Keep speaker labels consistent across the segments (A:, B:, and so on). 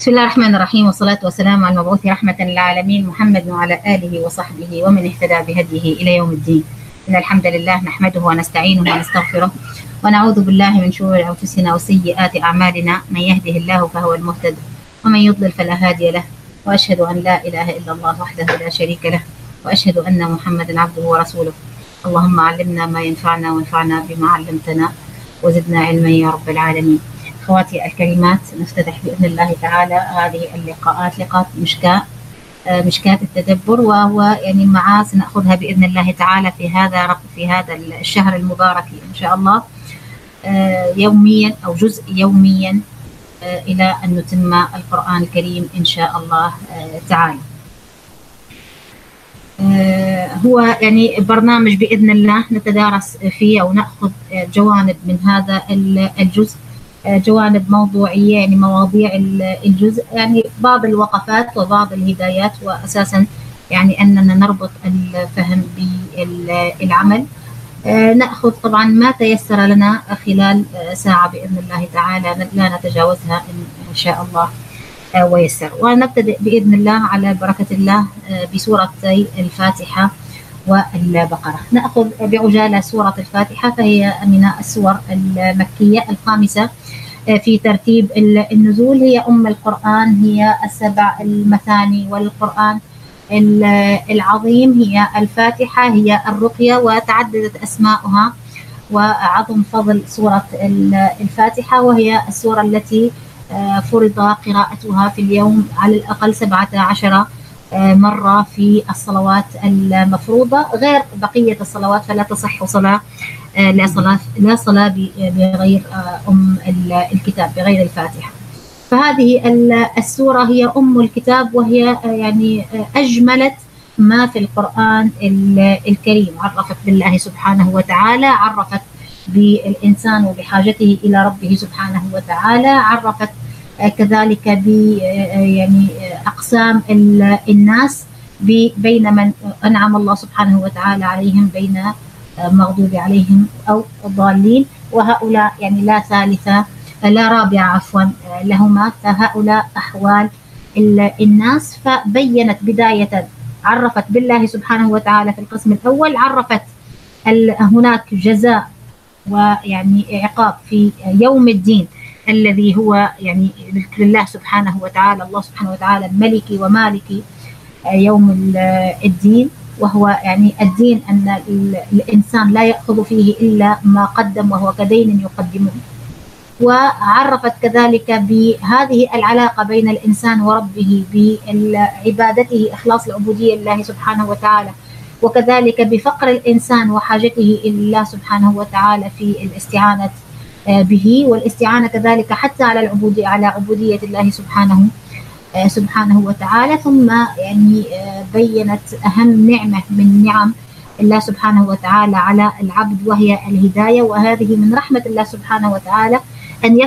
A: بسم الله الرحمن الرحيم، والصلاة والسلام على المبعوث رحمة للعالمين محمد وعلى آله وصحبه ومن اهتدى بهديه إلى يوم الدين. إن الحمد لله نحمده ونستعينه ونستغفره ونعوذ بالله من شرور أنفسنا وسيئات أعمالنا. من يهده الله فهو المهتد ومن يضلل فلا هادي له، وأشهد أن لا إله إلا الله وحده لا شريك له، وأشهد أن محمدا عبده ورسوله. اللهم علمنا ما ينفعنا وانفعنا بما علمتنا وزدنا علما يا رب العالمين. أخواتي الكريمات، نفتتح بإذن الله تعالى هذه اللقاءات لقاءات مشكاة التدبر، وهو يعني معاه سنأخذها بإذن الله تعالى في هذا الشهر المبارك إن شاء الله يوميا أو جزء يوميا إلى أن نتم القرآن الكريم إن شاء الله تعالى. هو يعني برنامج بإذن الله نتدارس فيه أو نأخذ جوانب من هذا الجزء، جوانب موضوعية، يعني مواضيع الجزء، يعني بعض الوقفات وبعض الهدايات، وأساسا يعني أننا نربط الفهم بالعمل. نأخذ طبعا ما تيسر لنا خلال ساعة بإذن الله تعالى، لا نتجاوزها إن شاء الله ويسر. ونبتدئ بإذن الله على بركة الله بسورتي الفاتحة والبقرة. نأخذ بعجالة سورة الفاتحة، فهي من السور المكية الخامسة في ترتيب النزول، هي أم القرآن، هي السبع المثاني والقرآن العظيم، هي الفاتحة، هي الرقية، وتعددت أسماؤها وعظم فضل سورة الفاتحة، وهي السورة التي فرض قراءتها في اليوم على الأقل 17 مرة في الصلوات المفروضة، غير بقية الصلوات، فلا تصح صلاة لا صلاة بغير أم الكتاب، بغير الفاتحة. فهذه السورة هي أم الكتاب، وهي يعني أجملت ما في القرآن الكريم. عرفت بالله سبحانه وتعالى، عرفت بالإنسان وبحاجته إلى ربه سبحانه وتعالى، عرفت كذلك ب يعني أقسام الناس بين من أنعم الله سبحانه وتعالى عليهم، بين مغضوب عليهم أو الضالين، وهؤلاء يعني لا رابع عفوا لهما، فهؤلاء أحوال الناس. فبينت بداية، عرفت بالله سبحانه وتعالى في القسم الأول، عرفت هناك جزاء ويعني عقاب في يوم الدين الذي هو يعني لله سبحانه وتعالى، الله سبحانه وتعالى ملكي ومالكي يوم الدين، وهو يعني الدين أن الإنسان لا يأخذ فيه إلا ما قدم، وهو كدين يقدمه. وعرفت كذلك بهذه العلاقة بين الإنسان وربه، بعبادته، إخلاص العبودية لله سبحانه وتعالى، وكذلك بفقر الإنسان وحاجته إلى الله سبحانه وتعالى في الاستعانة به، والاستعانة كذلك حتى على عبودية الله سبحانه وتعالى. ثم يعني بينت أهم نعمة من نعم الله سبحانه وتعالى على العبد، وهي الهداية، وهذه من رحمة الله سبحانه وتعالى أن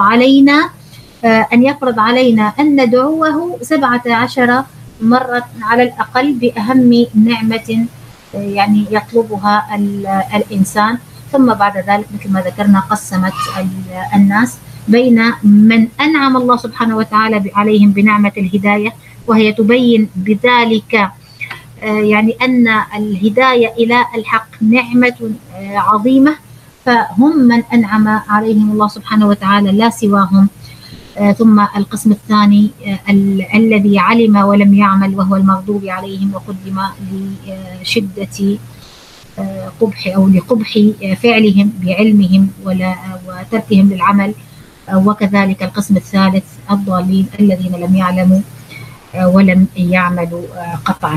A: يفرض علينا أن ندعوه 17 مرة على الأقل بأهم نعمة يعني يطلبها الإنسان. ثم بعد ذلك مثل ما ذكرنا قسمت الناس بين من أنعم الله سبحانه وتعالى عليهم بنعمة الهداية، وهي تبين بذلك يعني أن الهداية إلى الحق نعمة عظيمة، فهم من أنعم عليهم الله سبحانه وتعالى لا سواهم. ثم القسم الثاني الذي علم ولم يعمل، وهو المغضوب عليهم، وقدم لشدة قبح أو لقبح فعلهم بعلمهم وتركهم للعمل. وكذلك القسم الثالث الضالين الذين لم يعلموا ولم يعملوا قطعا.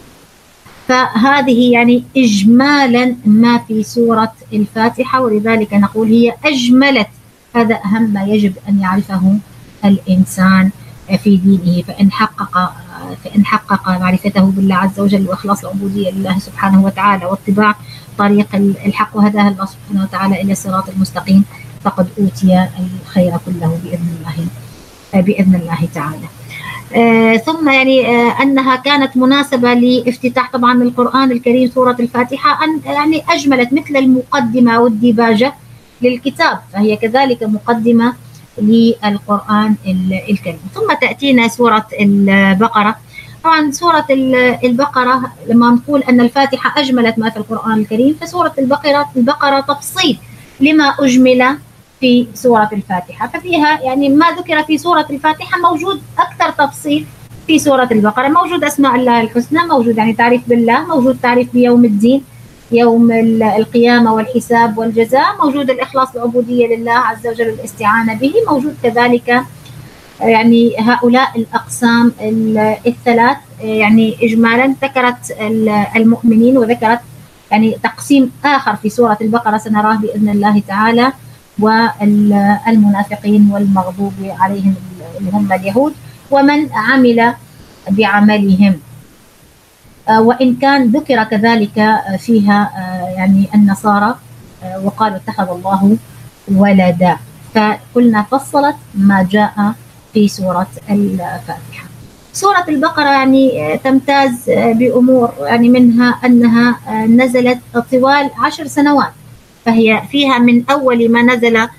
A: فهذه يعني إجمالا ما في سورة الفاتحة، ولذلك نقول هي أجملت. هذا أهم ما يجب أن يعرفه الإنسان في دينه، فإن حقق معرفته بالله عز وجل وإخلاص العبودية لله سبحانه وتعالى واتباع طريق الحق، وهداه الله سبحانه وتعالى إلى الصراط المستقيم، فقد أوتي الخير كله بإذن الله تعالى. ثم يعني أنها كانت مناسبة لافتتاح طبعا القرآن الكريم سورة الفاتحة، أن يعني أجملت مثل المقدمة والديباجة للكتاب، فهي كذلك مقدمة للقرآن الكريم. ثم تأتينا سورة البقرة. طبعا سورة البقرة لما نقول أن الفاتحة أجملت ما في القرآن الكريم، فسورة البقرة تفصيل لما أجمل في سورة الفاتحة، ففيها يعني ما ذكر في سورة الفاتحة موجود أكثر تفصيل في سورة البقرة. موجود أسماء الله الحسنى، موجود يعني تعريف بالله، موجود تعريف بيوم الدين، يوم القيامة والحساب والجزاء، موجود الإخلاص العبودية لله عز وجل والاستعانة به، موجود كذلك يعني هؤلاء الأقسام الثلاث. يعني إجمالا ذكرت المؤمنين، وذكرت يعني تقسيم آخر في سورة البقرة سنراه بإذن الله تعالى، والمنافقين والمغضوب عليهم اللي هم اليهود ومن عمل بعملهم. وإن كان ذكر كذلك فيها يعني النصارى وقالوا اتخذ الله ولدا، فقلنا فصلت ما جاء في سورة الفاتحة. سورة البقرة يعني تمتاز بأمور، يعني منها أنها نزلت طوال 10 سنوات، فهي فيها من أول ما نزل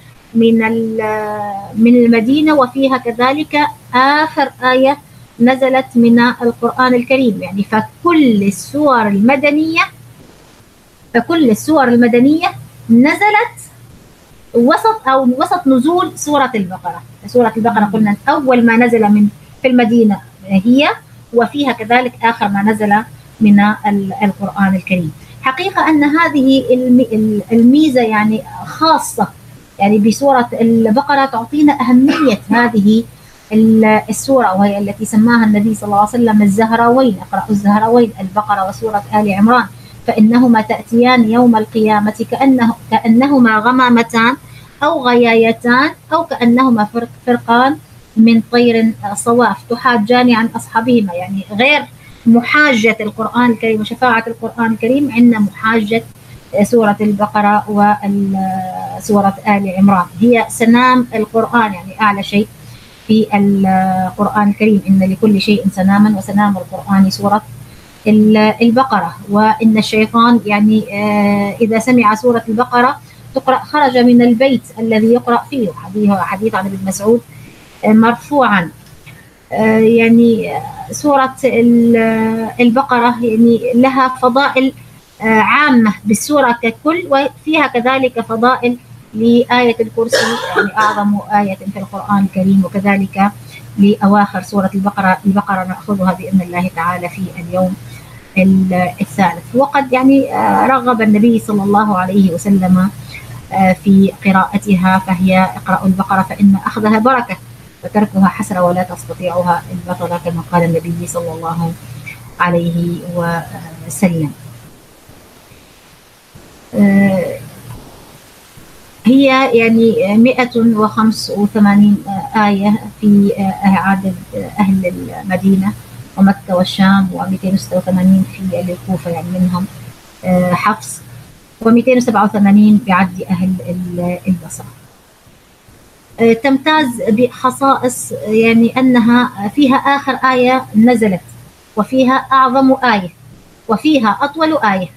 A: من المدينة، وفيها كذلك آخر آية نزلت من القرآن الكريم. يعني فكل السور المدنية نزلت وسط نزول سورة البقرة. سورة البقرة قلنا أول ما نزل في المدينة هي، وفيها كذلك آخر ما نزل من القرآن الكريم. حقيقة أن هذه الميزة يعني خاصة يعني بسورة البقرة، تعطينا أهمية هذه السورة، وهي التي سماها النبي صلى الله عليه وسلم الزهراوين. اقرأوا الزهراوين، البقرة وسورة آل عمران، فإنهما تأتيان يوم القيامة كأنهما غمامتان أو غيايتان أو كأنهما فرقان من طير صواف تحاجان عن أصحابهما. يعني غير محاجة القرآن الكريم وشفاعة القرآن الكريم، عندنا محاجة سورة البقرة وسورة آل عمران، هي سنام القرآن، يعني أعلى شيء في القرآن الكريم. إن لكل شيء سناما، وسنام القرآن سورة البقرة. وإن الشيطان يعني إذا سمع سورة البقرة تقرأ خرج من البيت الذي يقرأ فيه، حديث عن ابن مسعود مرفوعا. يعني سورة البقرة يعني لها فضائل عامة بالسورة ككل، وفيها كذلك فضائل لآية الكرسي، يعني أعظم آية في القرآن الكريم، وكذلك لأواخر سورة البقرة نأخذها بإذن الله تعالى في اليوم الثالث. وقد يعني رغب النبي صلى الله عليه وسلم في قراءتها، فهي اقرأوا البقرة فإن أخذها بركة وتركها حسرة ولا تستطيعها البطلة، كما قال النبي صلى الله عليه وسلم. هي يعني 185 آية في عدد أهل المدينة ومكة والشام، و286 في الكوفة يعني منهم حفص، و287 بعد أهل البصرة. تمتاز بخصائص يعني أنها فيها آخر آية نزلت، وفيها أعظم آية، وفيها أطول آية.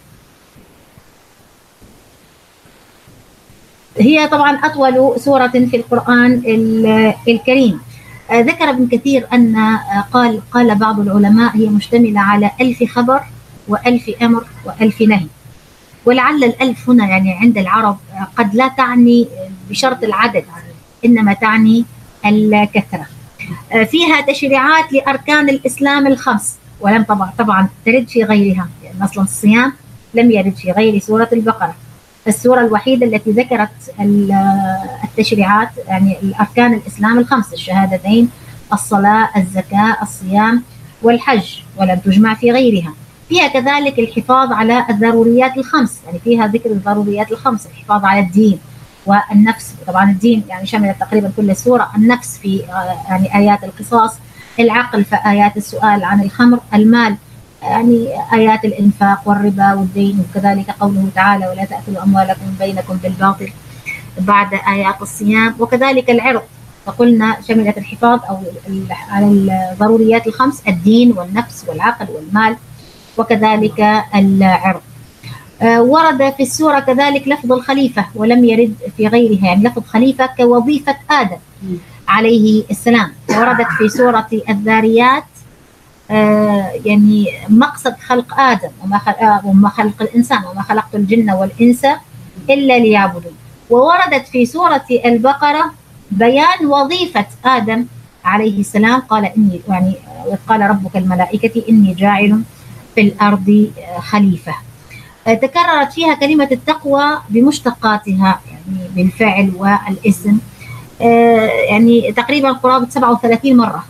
A: هي طبعا أطول سورة في القرآن الكريم. ذكر ابن كثير أن قال بعض العلماء هي مشتملة على 1000 خبر و1000 أمر و1000 نهي. ولعل الألف هنا يعني عند العرب قد لا تعني بشرط العدد، إنما تعني الكثرة. فيها تشريعات لأركان الإسلام الخمس، ولم طبعا ترد في غيرها، لأن أصلا الصيام لم يرد في غير سورة البقرة. السورة الوحيدة التي ذكرت التشريعات يعني الأركان الإسلام الخمس، الشهادتين، الصلاة، الزكاة، الصيام والحج، ولم تجمع في غيرها. فيها كذلك الحفاظ على الضروريات الخمس، يعني فيها ذكر الضروريات الخمس، الحفاظ على الدين والنفس. طبعا الدين يعني شملت تقريبا كل السورة، النفس في يعني آيات القصاص، العقل في آيات السؤال عن الخمر، المال يعني آيات الإنفاق والربا والدين، وكذلك قوله تعالى ولا تأكلوا أموالكم بينكم بالباطل بعد آيات الصيام، وكذلك العرض. فقلنا شملت الحفاظ أو على الضروريات الخمس، الدين والنفس والعقل والمال، وكذلك العرض. ورد في السورة كذلك لفظ الخليفة ولم يرد في غيرها، يعني لفظ خليفة كوظيفة آدم عليه السلام. وردت في سورة الذاريات يعني مقصد خلق آدم وما خلق الإنسان وما خلقت الجن والإنس إلا ليعبدون. ووردت في سورة البقرة بيان وظيفة آدم عليه السلام، قال إني يعني قال ربك الملائكة إني جاعل في الأرض خليفة. تكررت فيها كلمة التقوى بمشتقاتها يعني بالفعل والاسم يعني تقريبا قرابة 37 مرة.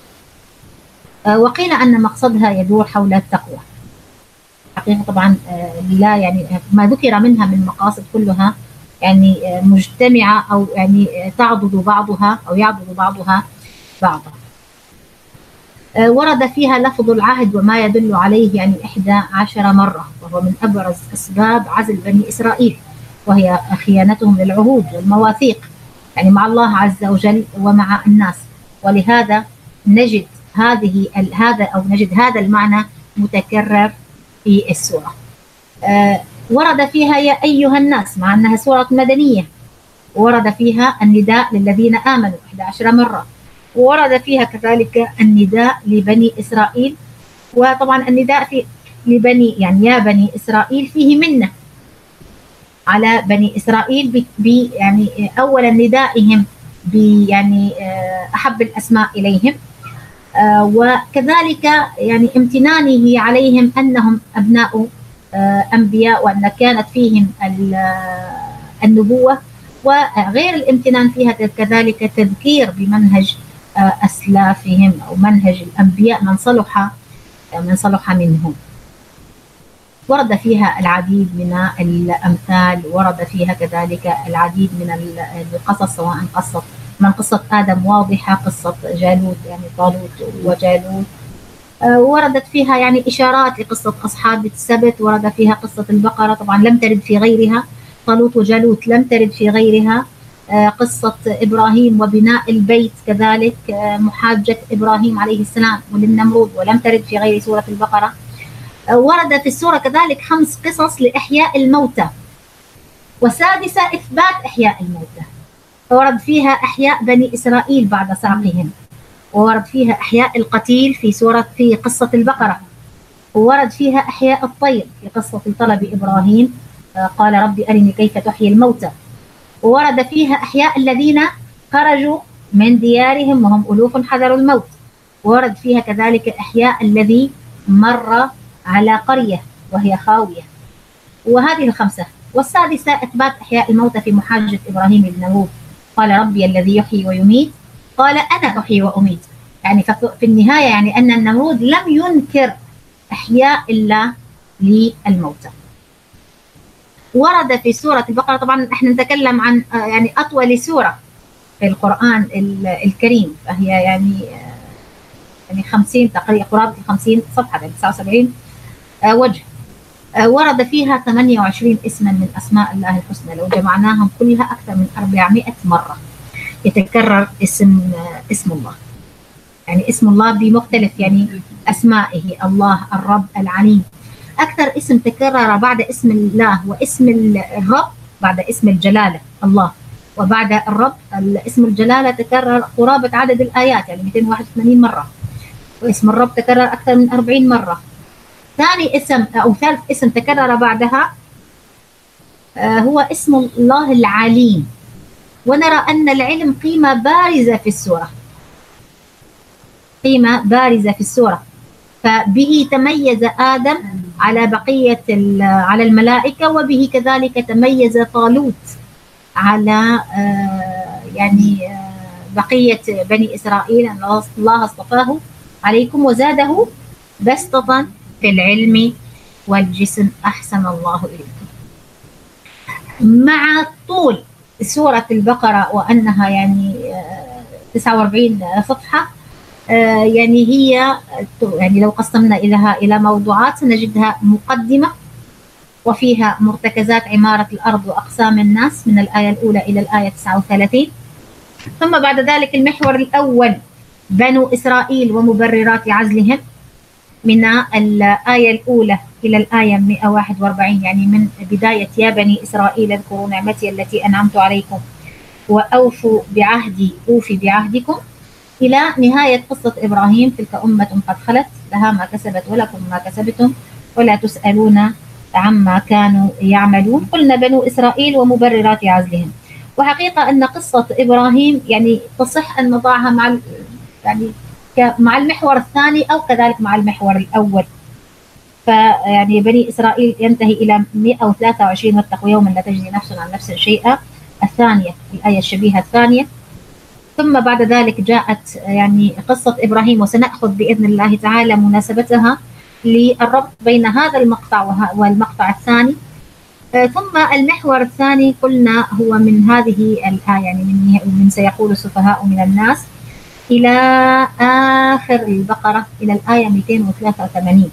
A: وقيل أن مقصدها يدور حول التقوى. حقيقة طبعا لا يعني ما ذكر منها من مقاصد كلها يعني مجتمعة أو يعني تعضد بعضها أو يعضد بعضها بعضا. ورد فيها لفظ العهد وما يدل عليه يعني 11 مرة، وهو من أبرز أسباب عزل بني إسرائيل، وهي خيانتهم للعهود والمواثيق يعني مع الله عز وجل ومع الناس. ولهذا نجد هذا المعنى متكرر في السورة. ورد فيها يا أيها الناس مع أنها سورة مدنية، ورد فيها النداء للذين آمنوا 11 مرة، ورد فيها كذلك النداء لبني إسرائيل. وطبعا النداء لبني يعني يا بني إسرائيل فيه منة على بني إسرائيل يعني أولا ندائهم يعني أحب الأسماء إليهم، وكذلك يعني امتنانه عليهم أنهم أبناء أنبياء وأن كانت فيهم النبوة، وغير الامتنان فيها كذلك تذكير بمنهج أسلافهم أو منهج الأنبياء من صلح منهم. ورد فيها العديد من الأمثال، ورد فيها كذلك العديد من القصص، سواء قصة آدم واضحة، قصة جالوت يعني طالوت وجالوت. وردت فيها يعني إشارات لقصة أصحاب السبت، ورد فيها قصة البقرة، طبعا لم ترد في غيرها، طالوت وجالوت لم ترد في غيرها. قصة إبراهيم وبناء البيت كذلك، محاجة إبراهيم عليه السلام وللنمرود، ولم ترد في غير سورة البقرة. ورد في السورة كذلك 5 قصص لإحياء الموتى، وسادسة إثبات إحياء الموتى. ورد فيها إحياء بني إسرائيل بعد سعقهم، وورد فيها إحياء القتيل في قصة البقرة، وورد فيها إحياء الطير في قصة طلب إبراهيم قال ربي أرني كيف تحيي الموتى. وورد فيها إحياء الذين خرجوا من ديارهم وهم ألوف حذروا الموت. ورد فيها كذلك إحياء الذي مر على قرية وهي خاوية. وهذه 5. والسادسة إثبات إحياء الموتى في محاجة إبراهيم للنمرود قال ربي الذي يحيي ويميت قال أنا أحيي وأميت. يعني في النهاية يعني أن النمرود لم ينكر إحياء الله للموتى. ورد في سورة البقرة، طبعا احنا نتكلم عن يعني أطول سورة في القرآن الكريم، فهي يعني 50 تقريبا قرابة 50 صفحة، 79 وجه. ورد فيها 28 اسما من أسماء الله الحسنى، لو جمعناهم كلها أكثر من 400 مرة يتكرر اسم الله، يعني اسم الله بمختلف يعني أسمائه، الله، الرب، العليم. أكثر اسم تكرر بعد اسم الله واسم الرب بعد اسم الجلالة الله، وبعد الرب اسم الجلالة تكرر قرابة عدد الآيات يعني 281 مرة، واسم الرب تكرر أكثر من 40 مرة. ثاني اسم أو ثالث اسم تكرر بعدها هو اسم الله العليم. ونرى أن العلم قيمة بارزة في السورة، قيمة بارزة في السورة، فبه تميز آدم على بقية على الملائكة، وبه كذلك تميز طالوت على يعني بقية بني إسرائيل، أن الله اصطفاه عليكم وزاده بسطة في العلم والجسم أحسن الله إليكم. مع طول سورة البقرة وأنها يعني 49 صفحة، يعني هي يعني لو قسمنا إلى موضوعات سنجدها مقدمة وفيها مرتكزات عمارة الأرض وأقسام الناس من الآية الأولى إلى الآية 39. ثم بعد ذلك المحور الأول بنو إسرائيل ومبررات عزلهم. من الآية الأولى إلى الآية 141، يعني من بداية يا بني إسرائيل اذكروا نعمتي التي أنعمت عليكم وأوفوا بعهدي أوف بعهدكم، إلى نهاية قصة إبراهيم تلك أمة قد خلت لها ما كسبت ولكم ما كسبتم ولا تسألون عما كانوا يعملون. قلنا بنو إسرائيل ومبررات عزلهم. وحقيقة أن قصة إبراهيم يعني تصح أن نضعها مع يعني مع المحور الثاني أو كذلك مع المحور الأول. فيعني بني إسرائيل ينتهي إلى 123 واتقوا يوما لا تجزي نفس عن نفس شيئا، الثانية الآية الشبيهة الثانية. ثم بعد ذلك جاءت يعني قصة إبراهيم، وسنأخذ بإذن الله تعالى مناسبتها للربط بين هذا المقطع والمقطع الثاني. ثم المحور الثاني قلنا هو من هذه الآية، يعني من سيقول السفهاء من الناس إلى آخر البقرة إلى الآية 283،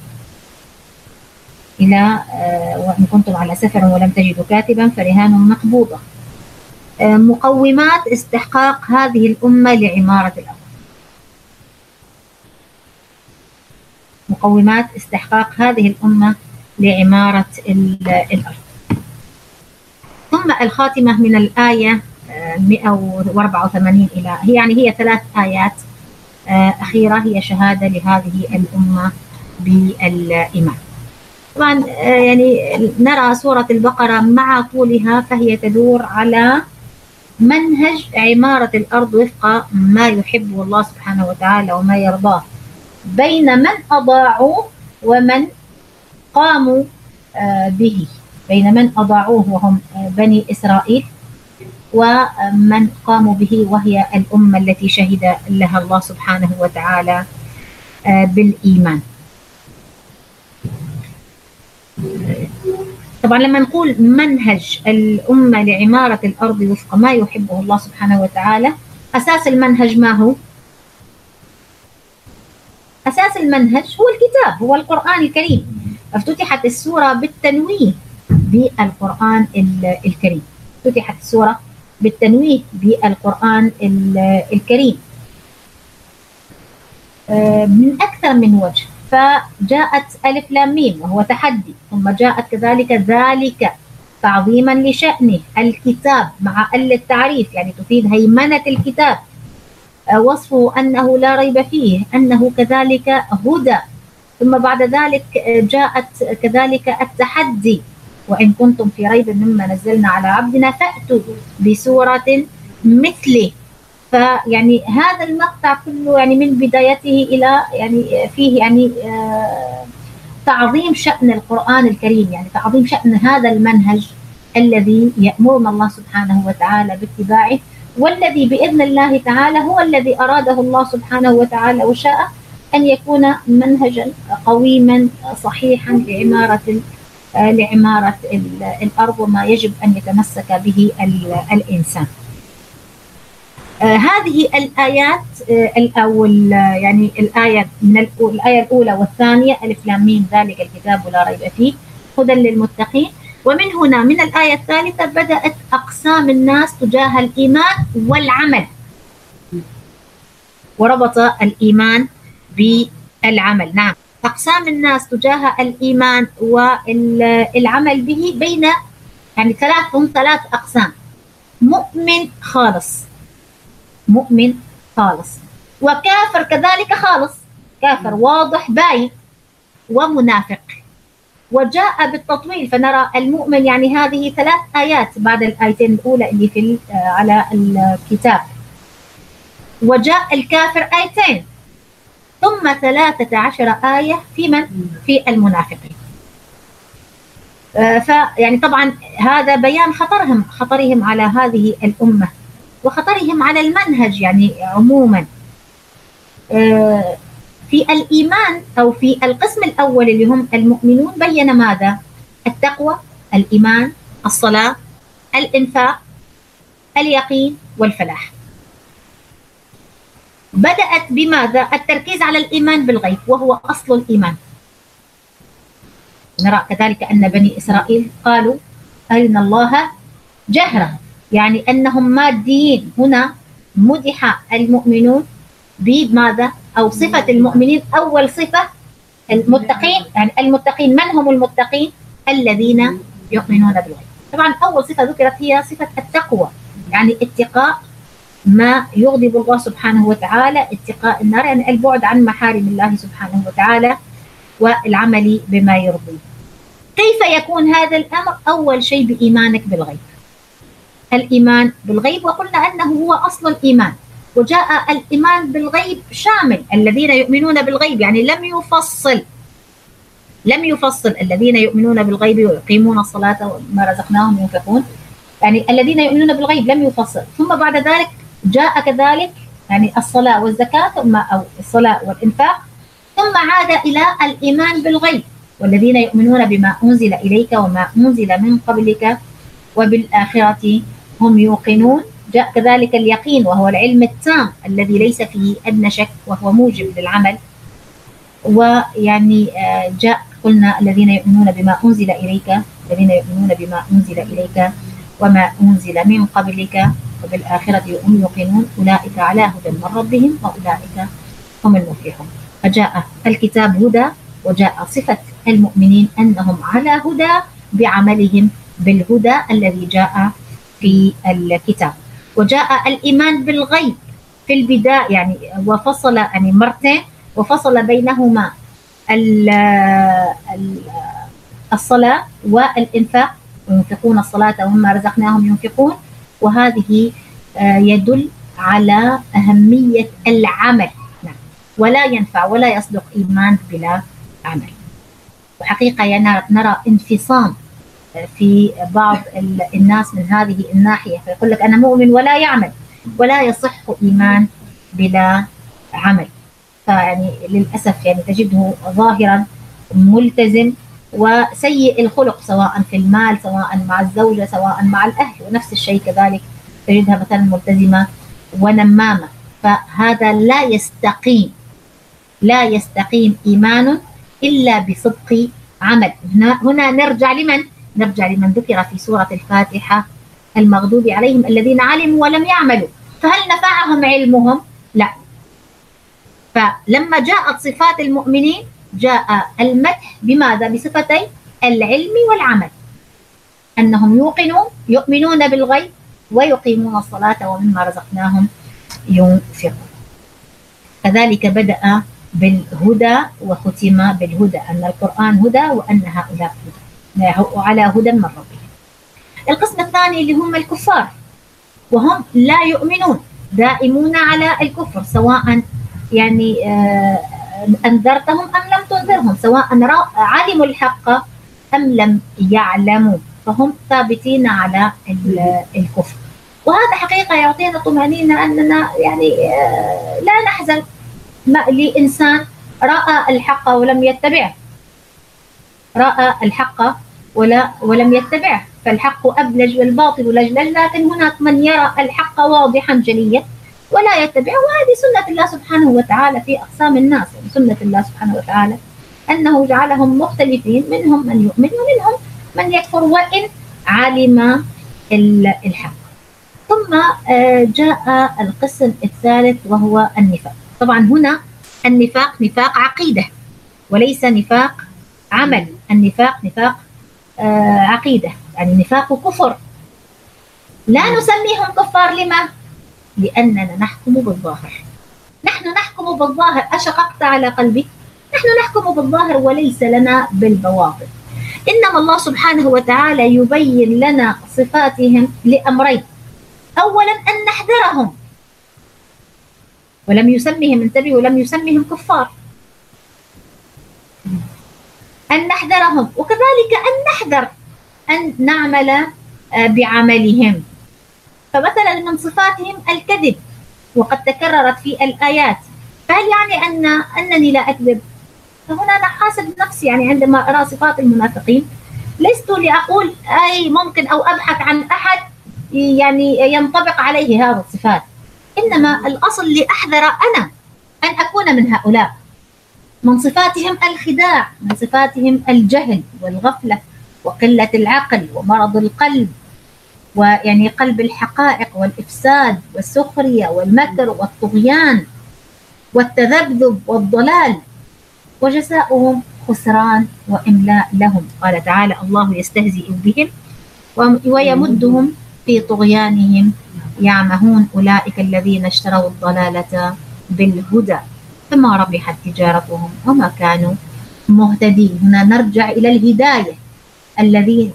A: إلى وإن كنتم على سفر ولم تجدوا كاتبا فرهان مقبوضة. مقومات استحقاق هذه الأمة لعمارة الأرض. مقومات استحقاق هذه الأمة لعمارة الأرض. ثم الخاتمة من الآية 184 إلى هي 3 آيات أخيرة هي شهادة لهذه الأمة بالإيمان. طبعا يعني نرى سورة البقرة مع طولها فهي تدور على منهج عمارة الأرض وفق ما يحبه الله سبحانه وتعالى وما يرضاه، بين من أضاعوه ومن قاموا به، بين من أضاعوه وهم بني إسرائيل ومن قاموا به وهي الأمة التي شهد لها الله سبحانه وتعالى بالإيمان. طبعا لما نقول منهج الأمة لعمارة الأرض وفق ما يحبه الله سبحانه وتعالى، أساس المنهج ما هو؟ أساس المنهج هو الكتاب، هو القرآن الكريم. افتتحت السورة بالتنويه بالقرآن الكريم، افتتحت السورة بالتنويه بالقرآن الكريم من أكثر من وجه. فجاءت ألف لام ميم وهو تحدي، ثم جاءت كذلك ذلك تعظيما لشأنه، الكتاب مع التعريف يعني تفيد هيمنة الكتاب، وصفه أنه لا ريب فيه، أنه كذلك هدى. ثم بعد ذلك جاءت كذلك التحدي، وإن كنتم في ريب مما نزلنا على عبدنا فأتوا بسورة مثله. فيعني هذا المقطع كله يعني من بدايته إلى يعني فيه يعني تعظيم شأن القرآن الكريم، يعني تعظيم شأن هذا المنهج الذي يأمرنا الله سبحانه وتعالى باتباعه، والذي بإذن الله تعالى هو الذي أراده الله سبحانه وتعالى وشاء أن يكون منهجا قويما صحيحا لعمارة الأرض وما يجب أن يتمسك به الإنسان. هذه الآيات الأول يعني الآية من الآية الأولى والثانية ألف لام ميم ذلك الكتاب لا ريب فيه هدى للمتقين. ومن هنا من الآية الثالثة بدأت أقسام الناس تجاه الإيمان والعمل، وربط الإيمان بالعمل. نعم، أقسام الناس تجاه الإيمان والعمل به بين يعني 3 أقسام: مؤمن خالص، مؤمن خالص، وكافر كذلك خالص، كافر واضح باين، ومنافق. وجاء بالتطويل فنرى المؤمن يعني هذه 3 آيات بعد الآيتين الأولى اللي في على الكتاب، وجاء الكافر آيتين، ثم 13 آية في من؟ في المنافقين. فيعني طبعا هذا بيان خطرهم على هذه الأمة وخطرهم على المنهج يعني عموما. في الإيمان أو في القسم الأول اللي هم المؤمنون بين ماذا؟ التقوى، الإيمان، الصلاة، الإنفاق، اليقين والفلاح. بدأت بماذا؟ التركيز على الإيمان بالغيب وهو أصل الإيمان. نرى كذلك أن بني إسرائيل قالوا أرنا الله جهرة، يعني أنهم ماديين. هنا مدح المؤمنون بماذا؟ أو صفة المؤمنين أول صفة المتقين، يعني المتقين من هم المتقين؟ الذين يؤمنون بالغيب. طبعا أول صفة ذكرت هي صفة التقوى، يعني اتقاء ما يغضب الله سبحانه وتعالى، اتقاء النار، يعني البعد عن محارم الله سبحانه وتعالى والعمل بما يرضيه. كيف يكون هذا الأمر؟ أول شيء بإيمانك بالغيب. الإيمان بالغيب، وقلنا أنه هو أصل الإيمان، وجاء الإيمان بالغيب شامل الذين يؤمنون بالغيب، يعني لم يفصل الذين يؤمنون بالغيب ويقيمون الصلاة وما رزقناهم ينفقون، يعني الذين يؤمنون بالغيب لم يفصل. ثم بعد ذلك جاء كذلك يعني الصلاة والزكاة، ثم أو الصلاة والإنفاق، ثم عاد إلى الإيمان بالغيب، والذين يؤمنون بما أنزل إليك وما أنزل من قبلك وبالآخرة هم يوقنون. جاء كذلك اليقين، وهو العلم التام الذي ليس فيه أدنى شك، وهو موجب للعمل. ويعني جاء قلنا الذين يؤمنون بما أنزل إليك، الذين يؤمنون بما أنزل إليك وما أنزل من قبلك وبالآخرة هم يوقنون، أولئك على هدى من ربهم وأولئك هم المفلحون. فجاء الكتاب هدى، وجاء صفة المؤمنين أنهم على هدى بعملهم بالهدى الذي جاء في الكتاب. وجاء الإيمان بالغيب في البداية، يعني وفصل يعني مرتين، وفصل بينهما الصلاة والإنفاق، وينفقون الصلاة ومما رزقناهم ينفقون. وهذه يدل على أهمية العمل، ولا ينفع ولا يصدق إيمان بلا عمل. وحقيقة نرى انفصام في بعض الناس من هذه الناحية، فيقول لك أنا مؤمن ولا يعمل، ولا يصح إيمان بلا عمل. فيعني للأسف يعني تجده ظاهرا ملتزم وسيء الخلق، سواء في المال، سواء مع الزوجة، سواء مع الأهل، ونفس الشيء كذلك تجدها مثلا ملتزمة ونمامة. فهذا لا يستقيم إيمان إلا بصدق عمل. هنا نرجع لمن ذكر في سورة الفاتحة، المغضوب عليهم الذين علموا ولم يعملوا. فهل نفعهم علمهم؟ لا. فلما جاءت صفات المؤمنين جاء المدح بماذا؟ بصفتي العلم والعمل، أنهم يؤمنون بالغيب ويقيمون الصلاة ومما رزقناهم ينفقون. كذلك بدأ بالهدى وختم بالهدى، أن القرآن هدى وأن هؤلاء هدى على هدى من ربهم. القسم الثاني اللي هم الكفار، وهم لا يؤمنون، دائمون على الكفر، سواء يعني أنذرتهم أم لم تنذرهم، سواء علموا الحق أم لم يعلموا، فهم ثابتين على الكفر. وهذا حقيقة يعطينا طمأنينة أننا يعني لا نحزن لإنسان رأى الحق ولم يتبعه، ولم يتبعه، فالحق أبلج والباطل لجلج. لكن هناك من يرى الحق واضحا جليا ولا يتبعه، وهذه سنة الله سبحانه وتعالى في أقسام الناس. يعني سنة الله سبحانه وتعالى أنه جعلهم مختلفين، منهم من يؤمن ومنهم من يكفر وإن علم الحق. ثم جاء القسم الثالث وهو النفاق. طبعا هنا النفاق نفاق عقيدة وليس نفاق عمل، النفاق نفاق عقيدة، يعني نفاق كفر. لا نسميهم كفار، لما؟ لأننا نحكم بالظاهر. نحن نحكم بالظاهر. أشققت على قلبي؟ نحن نحكم بالظاهر وليس لنا بالبواطن. إنما الله سبحانه وتعالى يبين لنا صفاتهم لأمرين: أولا أن نحذرهم، ولم يسمهم، انتبهوا، ولم يسمهم كفار، أن نحذرهم، وكذلك أن نحذر أن نعمل بعملهم. فمثلا من صفاتهم الكذب، وقد تكررت في الآيات، فهل يعني أنني لا أكذب؟ فهنا أنا حاسب نفسي، يعني عندما أرى صفات المنافقين لست لأقول أي ممكن أو أبحث عن أحد يعني ينطبق عليه هذه الصفات، إنما الأصل لأحذر أنا أن أكون من هؤلاء. من صفاتهم الخداع، من صفاتهم الجهل والغفلة وقلة العقل ومرض القلب، ويعني قلب الحقائق والإفساد والسخرية والمكر والطغيان والتذبذب والضلال. وجزاؤهم خسران وإملاء لهم. قال تعالى: الله يستهزئ بهم ويمدهم في طغيانهم يعمهون، أولئك الذين اشتروا الضلالة بالهدى فما ربحت تجارتهم وما كانوا مهتدين. هنا نرجع إلى الهداية، الذين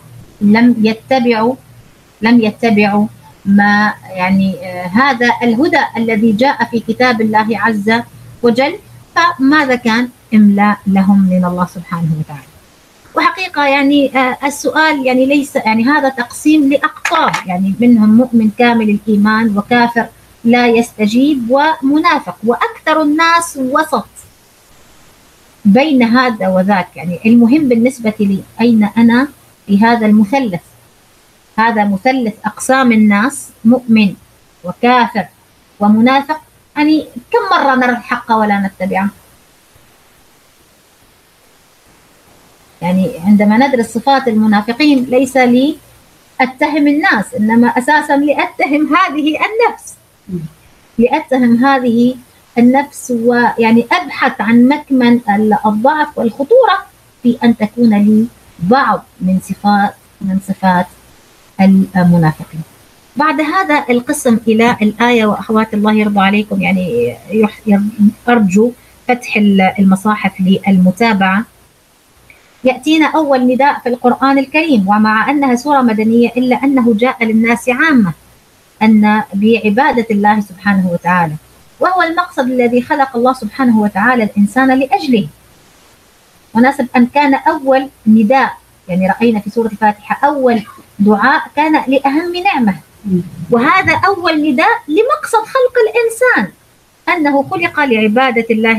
A: لم يتبعوا ما يعني هذا الهدى الذي جاء في كتاب الله عز وجل، فماذا كان؟ إملاء لهم من الله سبحانه وتعالى. وحقيقة يعني السؤال يعني ليس يعني هذا تقسيم لأقطاب، يعني منهم مؤمن كامل الإيمان وكافر لا يستجيب ومنافق، وأكثر الناس وسط بين هذا وذاك. يعني المهم بالنسبة لي أين أنا في هذا المثلث، هذا مثلث أقسام الناس: مؤمن وكافر ومنافق. يعني كم مرة نرى الحق ولا نتبعه؟ يعني عندما ندرس صفات المنافقين ليس لي أتهم الناس، إنما أساسا لأتهم هذه النفس، لأتهم هذه النفس، ويعني أبحث عن مكمن الضعف والخطورة في أن تكون لي بعض من صفات المنافقين. بعد هذا القسم إلى الآية، وأخوات الله يرضى عليكم يعني أرجو فتح المصاحف للمتابعة. يأتينا أول نداء في القرآن الكريم، ومع أنها سورة مدنية إلا أنه جاء للناس عامة أن بعبادة الله سبحانه وتعالى، وهو المقصد الذي خلق الله سبحانه وتعالى الإنسان لأجله. وناسب أن كان أول نداء، يعني رأينا في سورة الفاتحة أول دعاء كان لأهم نعمة، وهذا أول نداء لمقصد خلق الإنسان، أنه خلق لعبادة الله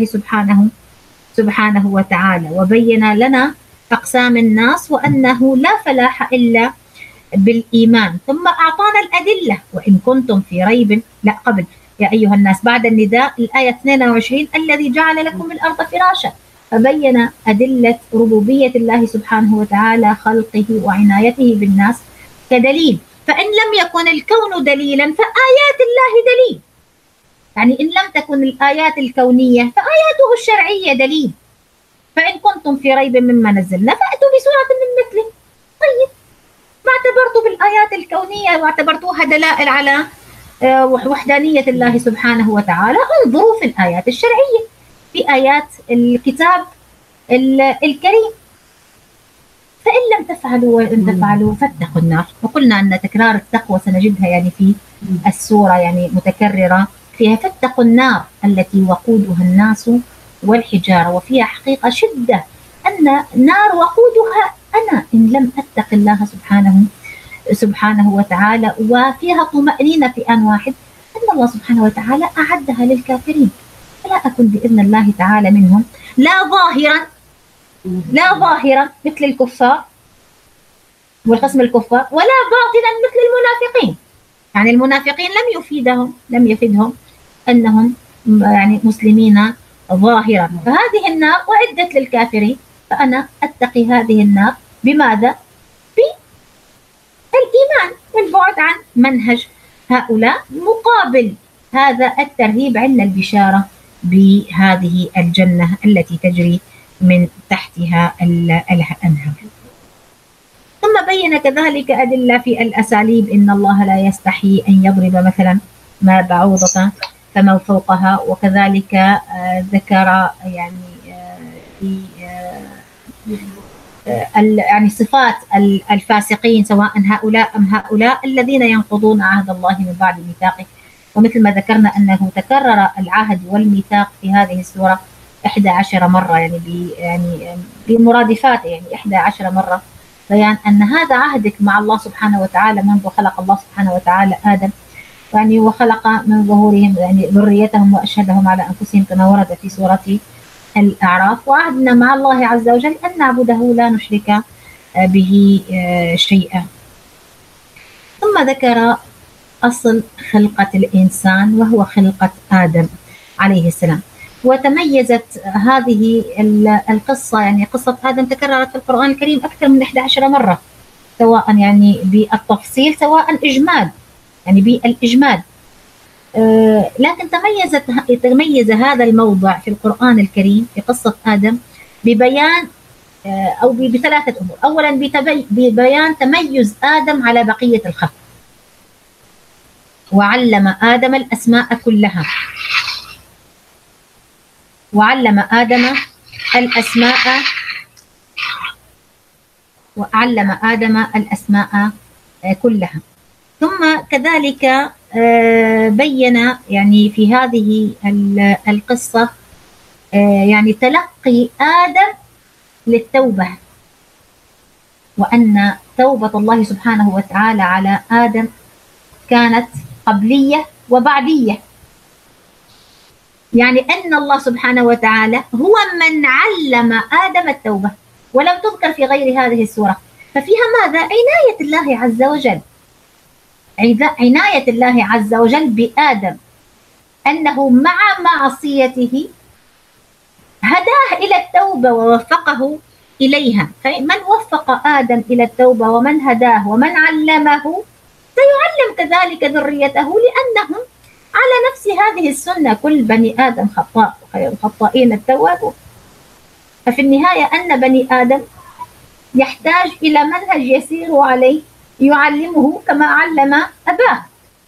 A: سبحانه وتعالى، وبين لنا أقسام الناس وأنه لا فلاح إلا بالإيمان. ثم أعطانا الأدلة: وإن كنتم في ريب، لا قبل يا أيها الناس، بعد النداء الآية 22: الذي جعل لكم الأرض فراشا، فبين أدلة ربوبية الله سبحانه وتعالى، خلقه وعنايته بالناس كدليل. فإن لم يكن الكون دليلا فآيات الله دليل، يعني إن لم تكن الآيات الكونية فآياته الشرعية دليل. فإن كنتم في ريب مما نزلنا فأتوا بسورة من مثله. طيب، ما اعتبرتوا بالآيات الكونية واعتبرتوها دلائل على وحدانية الله سبحانه وتعالى، انظروا في الآيات الشرعية، في آيات الكتاب الكريم. فإن لم تفعلوا وإن تفعلوا فاتقوا النار. وقلنا أن تكرار التقوى سنجدها يعني في السورة يعني متكررة فيها: فاتقوا النار التي وقودها الناس والحجارة. وفيها حقيقة شدة أن نار وقودها أنا إن لم أتق الله سبحانه وتعالى. وفيها طمأنينة في آن واحد أن الله سبحانه وتعالى أعدها للكافرين، فلا أكن بإذن الله تعالى منهم، لا ظاهرا مثل الكفار والقسم الكفار، ولا باطنا مثل المنافقين. يعني المنافقين لم يفيدهم أنهم يعني مسلمين ظاهرا. فهذه النار أعدت للكافرين، فأنا أتقي هذه النار بماذا؟ بالإيمان والبعد عن منهج هؤلاء، مقابل هذا الترهيب عندنا البشارة بهذه الجنة التي تجري من تحتها الأنهار. ثم بين كذلك أدلة في الأساليب: إن الله لا يستحي أن يضرب مثلا ما بعوضة فما فوقها. وكذلك ذكر يعني صفات الفاسقين، سواء هؤلاء أم هؤلاء الذين ينقضون عهد الله من بعد ميثاقه. ومثل ما ذكرنا أنه تكرر العهد والميثاق في هذه السورة 11 مرة، يعني بمرادفات، يعني 11 مرة بيان أن هذا عهدك مع الله سبحانه وتعالى منذ خلق الله سبحانه وتعالى آدم، يعني وخلق من ظهورهم يعني ذريتهم وأشهدهم على أنفسهم كما ورد في سورة الأعراف. وعهدنا مع الله عز وجل أن نعبده لا نشرك به شيئا. ثم ذكر أصل خلقة الإنسان وهو خلقة آدم عليه السلام. وتميزت هذه القصة، يعني قصة آدم تكررت في القرآن الكريم أكثر من 11 مرة، سواء يعني بالتفصيل سواء إجمال، يعني بالإجمال. لكن تميز هذا الموضع في القرآن الكريم في قصة آدم ببيان أو بثلاثة أمور. أولا ببيان تميز آدم على بقية الخلق، وعلم آدم الأسماء كلها، وعلم آدم الأسماء كلها. ثم كذلك بين يعني في هذه القصة يعني تلقي آدم للتوبة، وأن توبة الله سبحانه وتعالى على آدم كانت قبلية وبعدية، يعني أن الله سبحانه وتعالى هو من علم آدم التوبة، ولم تذكر في غير هذه السورة. ففيها ماذا؟ عناية الله عز وجل، عناية الله عز وجل بآدم، أنه مع معصيته هداه إلى التوبة ووفقه إليها. فمن وفق آدم إلى التوبة ومن هداه ومن علمه سيعلم كذلك ذريته، لأنهم على نفس هذه السنة. كل بني آدم خطاء وخير الخطائين التوابون. ففي النهاية أن بني آدم يحتاج إلى منهج يسير عليه يعلمه كما علم أباه.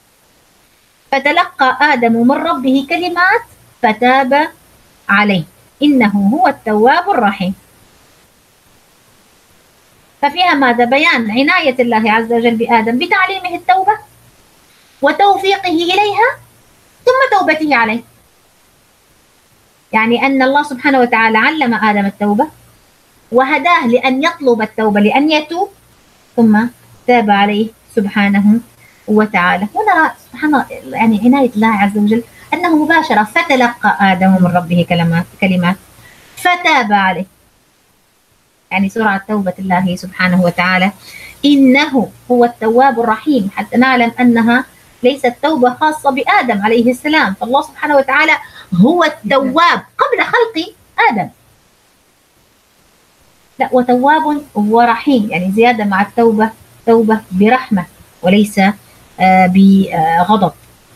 A: فتلقى آدم من ربه كلمات فتاب عليه إنه هو التواب الرحيم. ففيها ماذا؟ بيان عناية الله عز وجل بآدم بتعليمه التوبة وتوفيقه إليها ثم توبته عليه. يعني أن الله سبحانه وتعالى علم آدم التوبة وهداه لأن يطلب التوبة، لأن يتوب، ثم تاب عليه سبحانه وتعالى. هنا سبحان الله يعني عناية الله عز وجل أنه مباشرة. فتلقى آدم من ربه كلمات فتاب عليه، يعني سرعة توبة الله سبحانه وتعالى. إنه هو التواب الرحيم، حتى نعلم أنها ليست توبة خاصة بآدم عليه السلام، فالله سبحانه وتعالى هو التواب قبل خلق آدم. لا، وتواب ورحيم، يعني زيادة مع التوبة، توبة برحمة وليس بغضب.